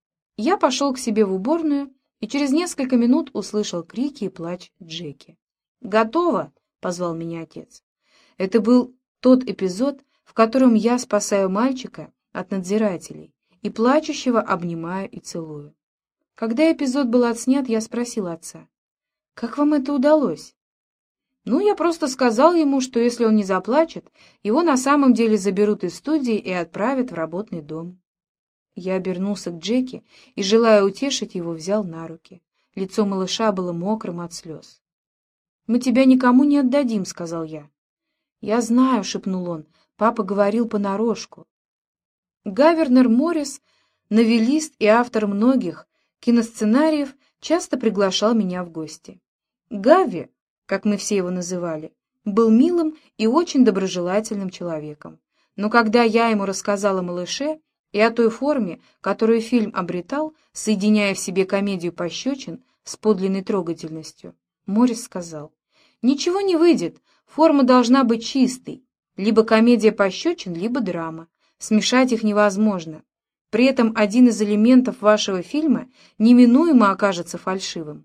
Я пошел к себе в уборную и через несколько минут услышал крики и плач Джеки. «Готово!» — позвал меня отец. Это был тот эпизод, в котором я спасаю мальчика от надзирателей и плачущего обнимаю и целую. Когда эпизод был отснят, я спросил отца: «Как вам это удалось?» «Ну, я просто сказал ему, что если он не заплачет, его на самом деле заберут из студии и отправят в работный дом». Я обернулся к Джеки и, желая утешить его, взял на руки. Лицо малыша было мокрым от слез. «Мы тебя никому не отдадим», — сказал я. «Я знаю», — шепнул он, — «папа говорил понарошку». Гавернер Моррис, новеллист и автор многих киносценариев, часто приглашал меня в гости. Гави, как мы все его называли, был милым и очень доброжелательным человеком. Но когда я ему рассказала о малыше и о той форме, которую фильм обретал, соединяя в себе комедию пощечин с подлинной трогательностью, Моррис сказал: «Ничего не выйдет, форма должна быть чистой, либо комедия пощечин, либо драма. Смешать их невозможно. При этом один из элементов вашего фильма неминуемо окажется фальшивым».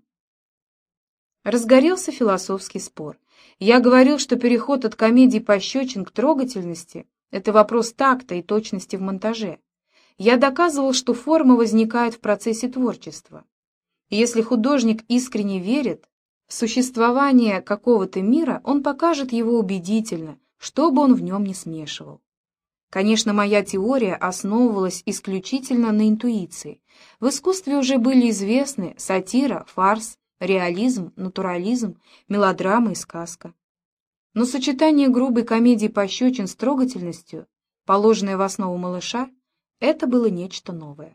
Разгорелся философский спор. Я говорил, что переход от комедии пощечин к трогательности — это вопрос такта и точности в монтаже. Я доказывал, что форма возникает в процессе творчества. И если художник искренне верит в существование какого-то мира, он покажет его убедительно, что бы он в нем ни смешивал. Конечно, моя теория основывалась исключительно на интуиции. В искусстве уже были известны сатира, фарс, реализм, натурализм, мелодрама и сказка. Но сочетание грубой комедии пощечин с трогательностью, положенное в основу малыша, это было нечто новое.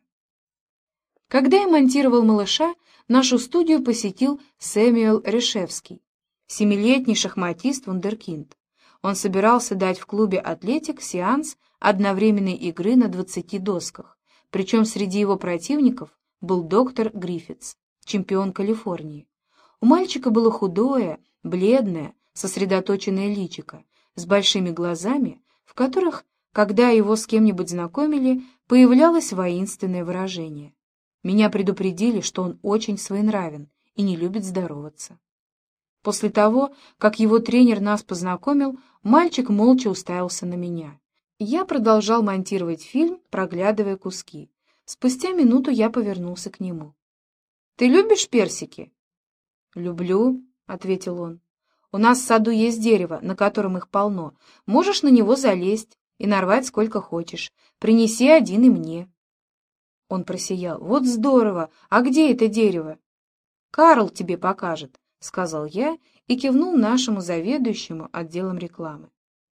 Когда я монтировал малыша, нашу студию посетил Сэмюэл Решевский, семилетний шахматист-вундеркинд. Он собирался дать в клубе «Атлетик» сеанс одновременной игры на двадцати досках, причем среди его противников был доктор Гриффитс, чемпион Калифорнии. У мальчика было худое, бледное, сосредоточенное личико, с большими глазами, в которых, когда его с кем-нибудь знакомили, появлялось воинственное выражение. Меня предупредили, что он очень своенравен и не любит здороваться. После того, как его тренер нас познакомил, мальчик молча уставился на меня. Я продолжал монтировать фильм, проглядывая куски. Спустя минуту я повернулся к нему. «Ты любишь персики?» «Люблю», — ответил он. «У нас в саду есть дерево, на котором их полно. Можешь на него залезть и нарвать сколько хочешь. Принеси один и мне». Он просиял. «Вот здорово! А где это дерево?» «Карл тебе покажет», — сказал я и кивнул нашему заведующему отделом рекламы.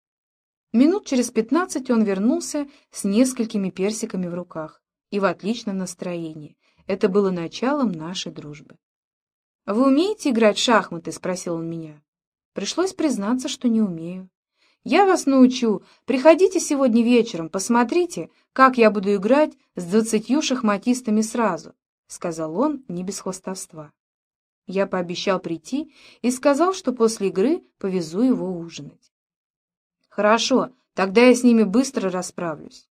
Минут через пятнадцать он вернулся с несколькими персиками в руках и в отличном настроении. Это было началом нашей дружбы. «Вы умеете играть в шахматы?» — спросил он меня. Пришлось признаться, что не умею. «Я вас научу. Приходите сегодня вечером, посмотрите, как я буду играть с двадцатью шахматистами сразу», — сказал он не без хвастовства. Я пообещал прийти и сказал, что после игры повезу его ужинать. «Хорошо, тогда я с ними быстро расправлюсь».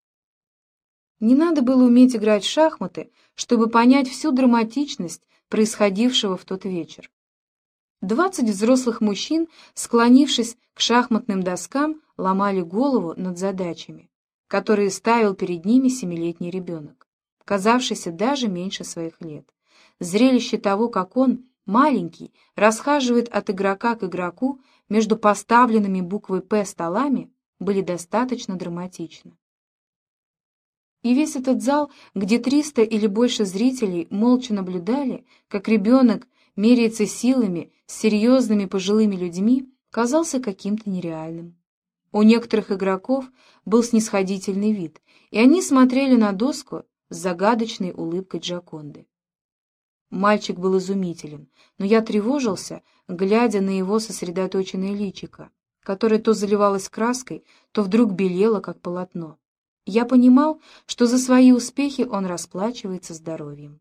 Не надо было уметь играть в шахматы, чтобы понять всю драматичность происходившего в тот вечер. Двадцать взрослых мужчин, склонившись к шахматным доскам, ломали голову над задачами, которые ставил перед ними семилетний ребенок, казавшийся даже меньше своих лет. Зрелище того, как он, маленький, расхаживает от игрока к игроку между поставленными буквой «П» столами, были достаточно драматичны. И весь этот зал, где триста или больше зрителей молча наблюдали, как ребенок меряется силами с серьезными пожилыми людьми, казался каким-то нереальным. У некоторых игроков был снисходительный вид, и они смотрели на доску с загадочной улыбкой Джоконды. Мальчик был изумителен, но я тревожился, глядя на его сосредоточенное личико, которое то заливалось краской, то вдруг белело, как полотно. Я понимал, что за свои успехи он расплачивается здоровьем.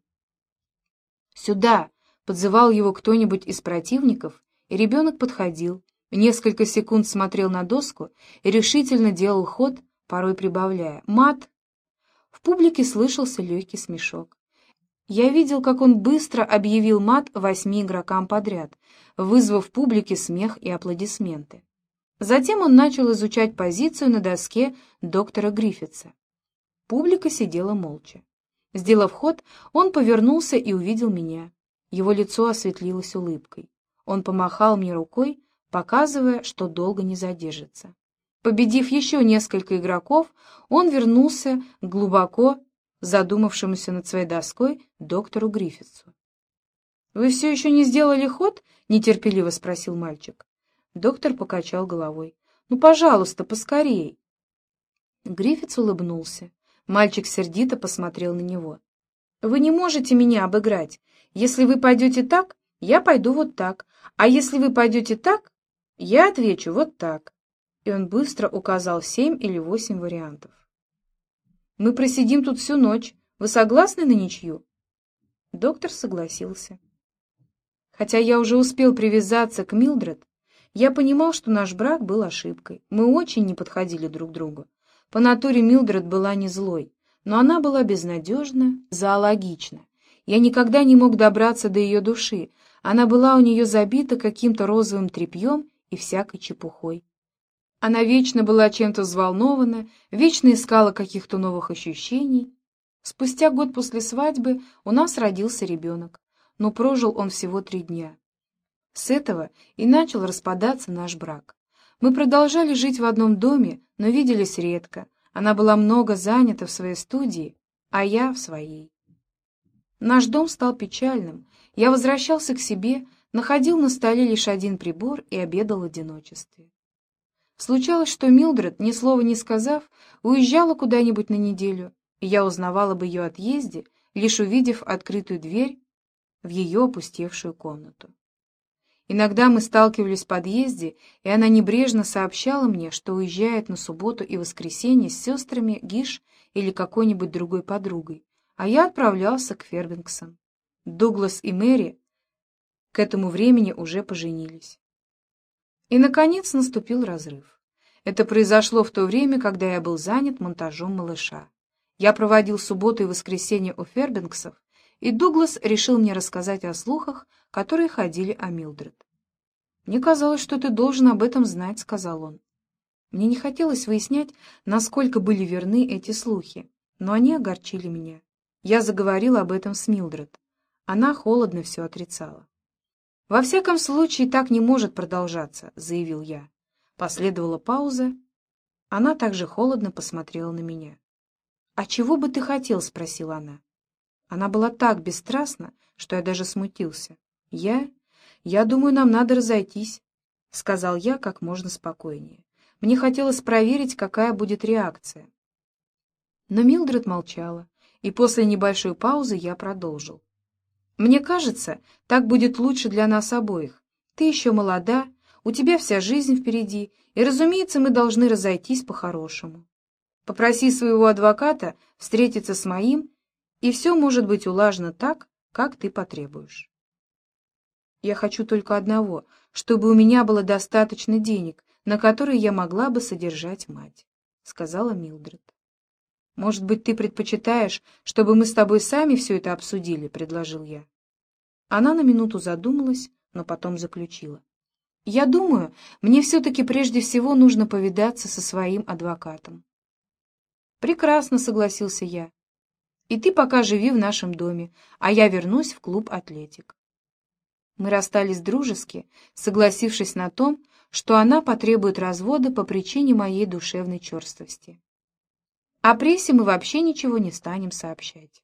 «Сюда!» — подзывал его кто-нибудь из противников, и ребенок подходил, несколько секунд смотрел на доску и решительно делал ход, порой прибавляя «мат». В публике слышался легкий смешок. Я видел, как он быстро объявил мат восьми игрокам подряд, вызвав в публике смех и аплодисменты. Затем он начал изучать позицию на доске доктора Гриффитса. Публика сидела молча. Сделав ход, он повернулся и увидел меня. Его лицо осветлилось улыбкой. Он помахал мне рукой, показывая, что долго не задержится. Победив еще несколько игроков, он вернулся к глубоко задумавшемуся над своей доской доктору Гриффитсу. «Вы все еще не сделали ход?» — нетерпеливо спросил мальчик. Доктор покачал головой. «Ну, пожалуйста, поскорей!» Гриффитс улыбнулся. Мальчик сердито посмотрел на него. «Вы не можете меня обыграть. Если вы пойдете так, я пойду вот так. А если вы пойдете так, я отвечу вот так». И он быстро указал семь или восемь вариантов. «Мы просидим тут всю ночь. Вы согласны на ничью?» Доктор согласился. Хотя я уже успел привязаться к Милдред, я понимал, что наш брак был ошибкой. Мы очень не подходили друг другу. По натуре Милдред была не злой, но она была безнадежна, зоологична. Я никогда не мог добраться до ее души. Она была у нее забита каким-то розовым тряпьем и всякой чепухой. Она вечно была чем-то взволнована, вечно искала каких-то новых ощущений. Спустя год после свадьбы у нас родился ребенок, но прожил он всего три дня. С этого и начал распадаться наш брак. Мы продолжали жить в одном доме, но виделись редко. Она была много занята в своей студии, а я в своей. Наш дом стал печальным. Я возвращался к себе, находил на столе лишь один прибор и обедал в одиночестве. Случалось, что Милдред, ни слова не сказав, уезжала куда-нибудь на неделю, и я узнавал об ее отъезде, лишь увидев открытую дверь в ее опустевшую комнату. Иногда мы сталкивались в подъезде, и она небрежно сообщала мне, что уезжает на субботу и воскресенье с сестрами Гиш или какой-нибудь другой подругой, а я отправлялся к Фербинксам. Дуглас и Мэри к этому времени уже поженились. И, наконец, наступил разрыв. Это произошло в то время, когда я был занят монтажом малыша. Я проводил субботу и воскресенье у Фербинксов, и Дуглас решил мне рассказать о слухах, которые ходили о Милдред. «Мне казалось, что ты должен об этом знать», — сказал он. Мне не хотелось выяснять, насколько были верны эти слухи, но они огорчили меня. Я заговорил об этом с Милдред. Она холодно все отрицала. «Во всяком случае, так не может продолжаться», — заявил я. Последовала пауза. Она также холодно посмотрела на меня. «А чего бы ты хотел?» — спросила она. Она была так бесстрастна, что я даже смутился. «Я... я думаю, нам надо разойтись», — сказал я как можно спокойнее. Мне хотелось проверить, какая будет реакция. Но Милдред молчала, и после небольшой паузы я продолжил. «Мне кажется, так будет лучше для нас обоих. Ты еще молода, у тебя вся жизнь впереди, и, разумеется, мы должны разойтись по-хорошему. Попроси своего адвоката встретиться с моим, и все может быть улажено так, как ты потребуешь. Я хочу только одного, чтобы у меня было достаточно денег, на которые я могла бы содержать мать», — сказала Милдред. «Может быть, ты предпочитаешь, чтобы мы с тобой сами все это обсудили?» — предложил я. Она на минуту задумалась, но потом заключила. «Я думаю, мне все-таки прежде всего нужно повидаться со своим адвокатом». «Прекрасно», — согласился я. «И ты пока живи в нашем доме, а я вернусь в клуб «Атлетик». Мы расстались дружески, согласившись на том, что она потребует развода по причине моей душевной черствости. О прессе мы вообще ничего не станем сообщать.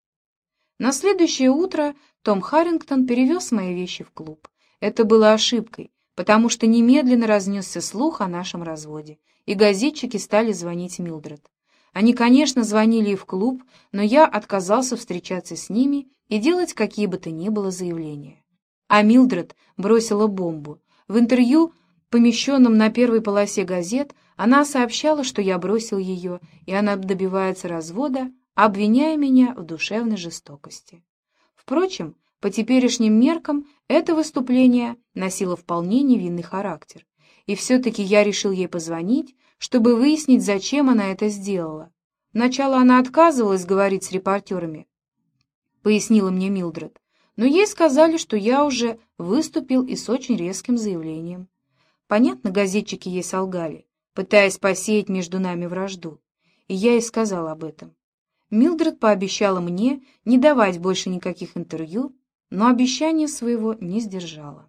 На следующее утро Том Харрингтон перевез мои вещи в клуб. Это было ошибкой, потому что немедленно разнесся слух о нашем разводе, и газетчики стали звонить Милдред. Они, конечно, звонили и в клуб, но я отказался встречаться с ними и делать какие бы то ни было заявления. А Милдред бросила бомбу. В интервью, помещенном на первой полосе газет, она сообщала, что я бросил ее, и она добивается развода, обвиняя меня в душевной жестокости. Впрочем, по теперешним меркам это выступление носило вполне невинный характер, и все-таки я решил ей позвонить, чтобы выяснить, зачем она это сделала. Сначала она отказывалась говорить с репортерами, пояснила мне Милдред, но ей сказали, что я уже выступил и с очень резким заявлением. Понятно, газетчики ей солгали, пытаясь посеять между нами вражду, и я ей сказал об этом. Милдред пообещала мне не давать больше никаких интервью, но обещания своего не сдержала.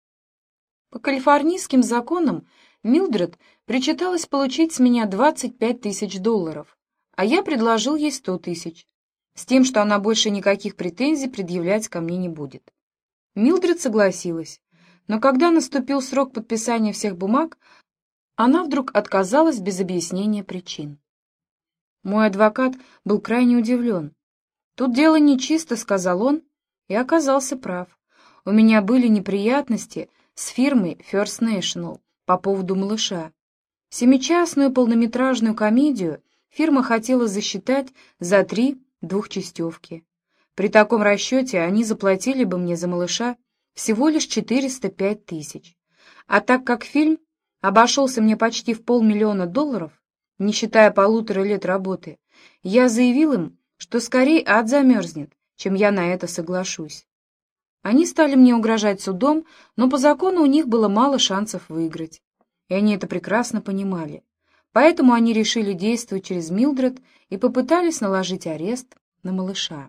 По калифорнийским законам Милдред причиталось получить с меня двадцать пять тысяч долларов, а я предложил ей сто тысяч, с тем, что она больше никаких претензий предъявлять ко мне не будет. Милдред согласилась, но когда наступил срок подписания всех бумаг, она вдруг отказалась без объяснения причин. Мой адвокат был крайне удивлен. «Тут дело нечисто», — сказал он, и оказался прав. У меня были неприятности с фирмой First National по поводу «Малыша». Семичастную полнометражную комедию фирма хотела засчитать за три двухчастевки. При таком расчете они заплатили бы мне за «Малыша» всего лишь четыреста пять тысяч. А так как фильм обошелся мне почти в полмиллиона долларов, не считая полутора лет работы, я заявил им, что скорее ад замерзнет, чем я на это соглашусь. Они стали мне угрожать судом, но по закону у них было мало шансов выиграть. И они это прекрасно понимали. Поэтому они решили действовать через Милдред и попытались наложить арест на «Малыша».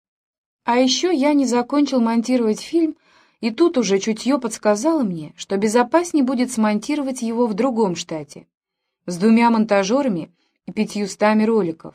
А еще я не закончил монтировать фильм, и тут уже чутье подсказало мне, что безопаснее будет смонтировать его в другом штате, с двумя монтажерами и пятьюстами роликов,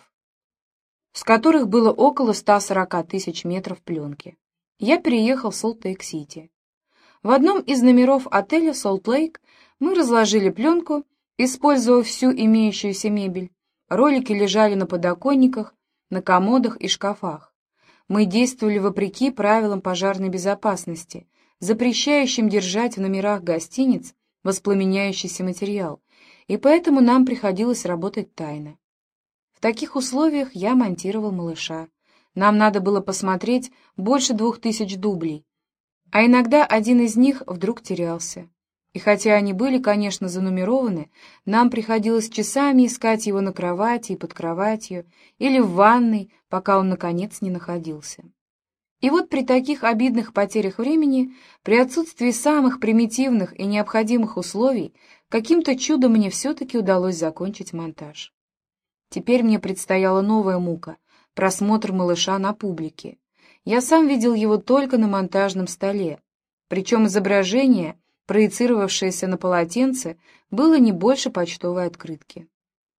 с которых было около ста сорока тысяч метров пленки. Я переехал в Солт-Лейк-Сити. В одном из номеров отеля «Солт-Лейк» мы разложили пленку, использовав всю имеющуюся мебель. Ролики лежали на подоконниках, на комодах и шкафах. Мы действовали вопреки правилам пожарной безопасности, запрещающим держать в номерах гостиниц воспламеняющийся материал, и поэтому нам приходилось работать тайно. В таких условиях я монтировал «Малыша». Нам надо было посмотреть больше двух тысяч дублей, а иногда один из них вдруг терялся. И хотя они были, конечно, занумерованы, нам приходилось часами искать его на кровати и под кроватью, или в ванной, пока он, наконец, не находился. И вот при таких обидных потерях времени, при отсутствии самых примитивных и необходимых условий, каким-то чудом мне все-таки удалось закончить монтаж. Теперь мне предстояла новая мука — просмотр «Малыша» на публике. Я сам видел его только на монтажном столе, причем изображение, проецировавшееся на полотенце, было не больше почтовой открытки.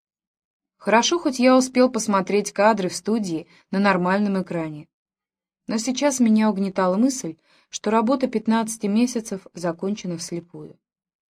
Хорошо, хоть я успел посмотреть кадры в студии на нормальном экране. Но сейчас меня угнетала мысль, что работа пятнадцати месяцев закончена вслепую.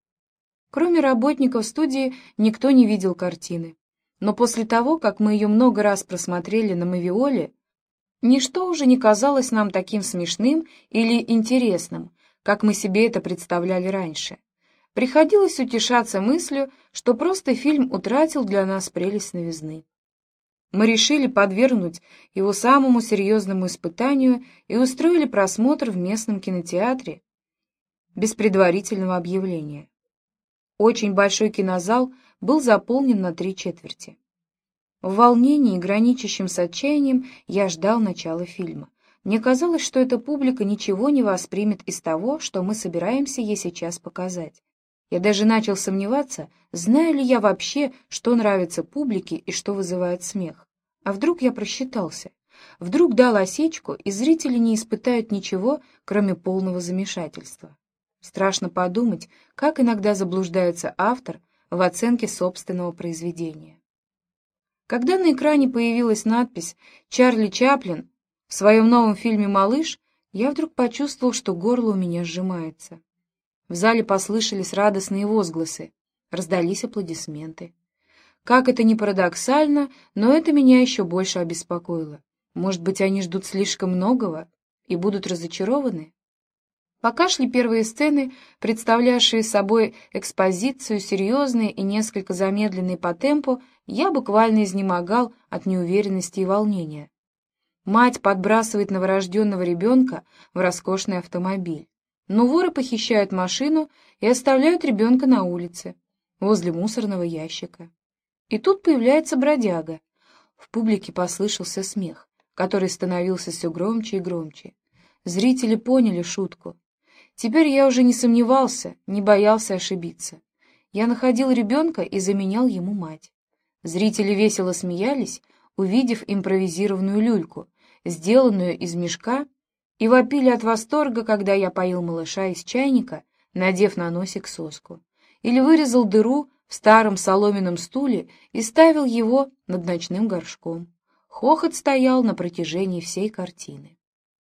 Кроме работников студии, никто не видел картины. Но после того, как мы ее много раз просмотрели на Мовиоле, ничто уже не казалось нам таким смешным или интересным, как мы себе это представляли раньше. Приходилось утешаться мыслью, что просто фильм утратил для нас прелесть новизны. Мы решили подвергнуть его самому серьезному испытанию и устроили просмотр в местном кинотеатре без предварительного объявления. Очень большой кинозал был заполнен на три четверти. В волнении, граничащем с отчаянием, я ждал начала фильма. Мне казалось, что эта публика ничего не воспримет из того, что мы собираемся ей сейчас показать. Я даже начал сомневаться, знаю ли я вообще, что нравится публике и что вызывает смех. А вдруг я просчитался? Вдруг дал осечку, и зрители не испытают ничего, кроме полного замешательства. Страшно подумать, как иногда заблуждается автор в оценке собственного произведения. Когда на экране появилась надпись «Чарли Чаплин» в своем новом фильме «Малыш», я вдруг почувствовал, что горло у меня сжимается. В зале послышались радостные возгласы, раздались аплодисменты. Как это ни парадоксально, но это меня еще больше обеспокоило. Может быть, они ждут слишком многого и будут разочарованы? Пока шли первые сцены, представлявшие собой экспозицию, серьезные и несколько замедленные по темпу, я буквально изнемогал от неуверенности и волнения. Мать подбрасывает новорожденного ребенка в роскошный автомобиль. Но воры похищают машину и оставляют ребенка на улице, возле мусорного ящика. И тут появляется бродяга. В публике послышался смех, который становился все громче и громче. Зрители поняли шутку. Теперь я уже не сомневался, не боялся ошибиться. Я находил ребенка и заменял ему мать. Зрители весело смеялись, увидев импровизированную люльку, сделанную из мешка, и вопили от восторга, когда я поил малыша из чайника, надев на носик соску, или вырезал дыру в старом соломенном стуле и ставил его над ночным горшком. Хохот стоял на протяжении всей картины.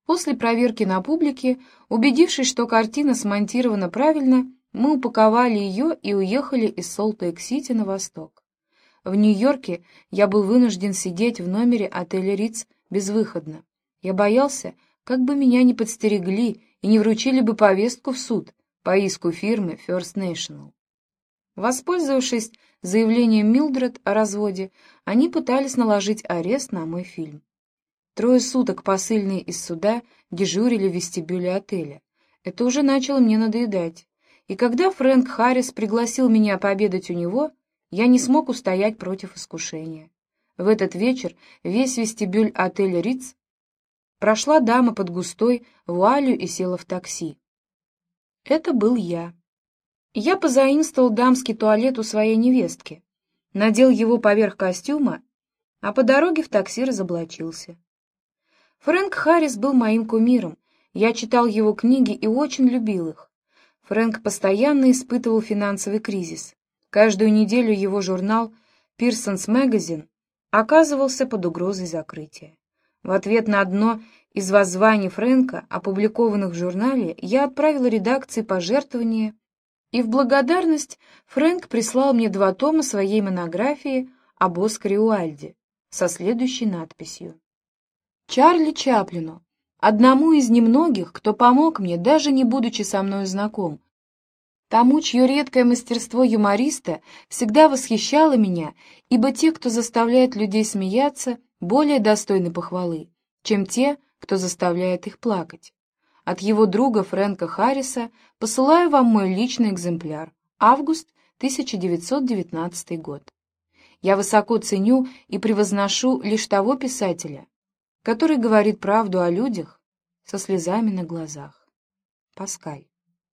После проверки на публике, убедившись, что картина смонтирована правильно, мы упаковали ее и уехали из Солт-Лейк-Сити на восток. В Нью-Йорке я был вынужден сидеть в номере отеля «Ритц» безвыходно. Я боялся, как бы меня не подстерегли и не вручили бы повестку в суд по иску фирмы First National. Воспользовавшись заявлением Милдред о разводе, они пытались наложить арест на мой фильм. Трое суток посыльные из суда дежурили в вестибюле отеля. Это уже начало мне надоедать. И когда Фрэнк Харрис пригласил меня пообедать у него, я не смог устоять против искушения. В этот вечер весь вестибюль отеля «Ритц» прошла дама под густой вуалью и села в такси. Это был я. Я позаимствовал дамский туалет у своей невестки, надел его поверх костюма, а по дороге в такси разоблачился. Фрэнк Харрис был моим кумиром, я читал его книги и очень любил их. Фрэнк постоянно испытывал финансовый кризис. Каждую неделю его журнал «Pearson's Magazine» оказывался под угрозой закрытия. В ответ на одно из воззваний Фрэнка, опубликованных в журнале, я отправила редакции пожертвования, и в благодарность Фрэнк прислал мне два тома своей монографии об Оскаре Уайльде со следующей надписью: «Чарли Чаплину, одному из немногих, кто помог мне, даже не будучи со мной знаком, тому, чье редкое мастерство юмориста всегда восхищало меня, ибо те, кто заставляет людей смеяться, более достойны похвалы, чем те, кто заставляет их плакать. От его друга Фрэнка Харриса посылаю вам мой личный экземпляр. Август тысяча девятьсот девятнадцатый год. Я высоко ценю и превозношу лишь того писателя, который говорит правду о людях со слезами на глазах. Паскаль».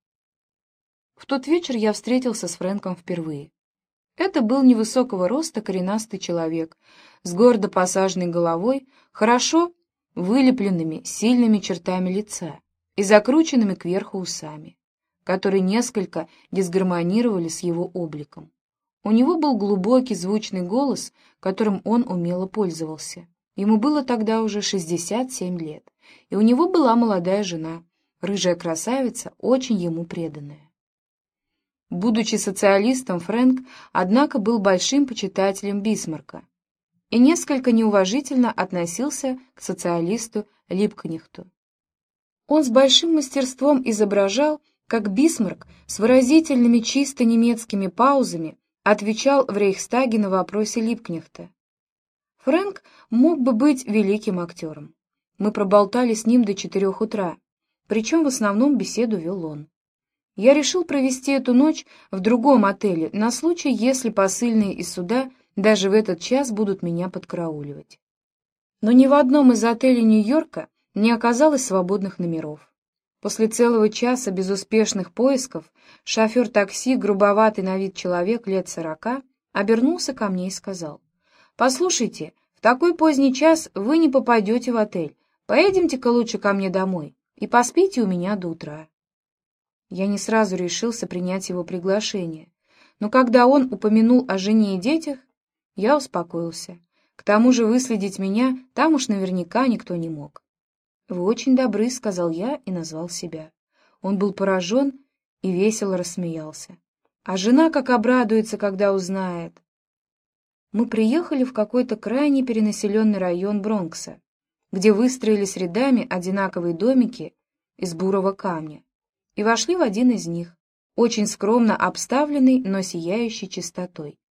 В тот вечер я встретился с Фрэнком впервые. Это был невысокого роста коренастый человек с гордо посаженной головой, хорошо вылепленными сильными чертами лица и закрученными кверху усами, которые несколько дисгармонировали с его обликом. У него был глубокий звучный голос, которым он умело пользовался. Ему было тогда уже шестьдесят семь лет, и у него была молодая жена, рыжая красавица, очень ему преданная. Будучи социалистом, Фрэнк, однако, был большим почитателем Бисмарка и несколько неуважительно относился к социалисту Либкнехту. Он с большим мастерством изображал, как Бисмарк с выразительными чисто немецкими паузами отвечал в Рейхстаге на вопросе Либкнехта. Фрэнк мог бы быть великим актером. Мы проболтали с ним до четырех утра, причем в основном беседу вел он. Я решил провести эту ночь в другом отеле на случай, если посыльные из суда даже в этот час будут меня подкарауливать. Но ни в одном из отелей Нью-Йорка не оказалось свободных номеров. После целого часа безуспешных поисков шофер такси, грубоватый на вид человек лет сорока, обернулся ко мне и сказал: «Послушайте, в такой поздний час вы не попадете в отель. Поедемте-ка лучше ко мне домой и поспите у меня до утра». Я не сразу решился принять его приглашение, но когда он упомянул о жене и детях, я успокоился. К тому же выследить меня там уж наверняка никто не мог. «Вы очень добры», — сказал я и назвал себя. Он был поражен и весело рассмеялся. «А жена как обрадуется, когда узнает». Мы приехали в какой-то крайне перенаселенный район Бронкса, где выстроились рядами одинаковые домики из бурого камня, и вошли в один из них, очень скромно обставленный, но сияющий чистотой.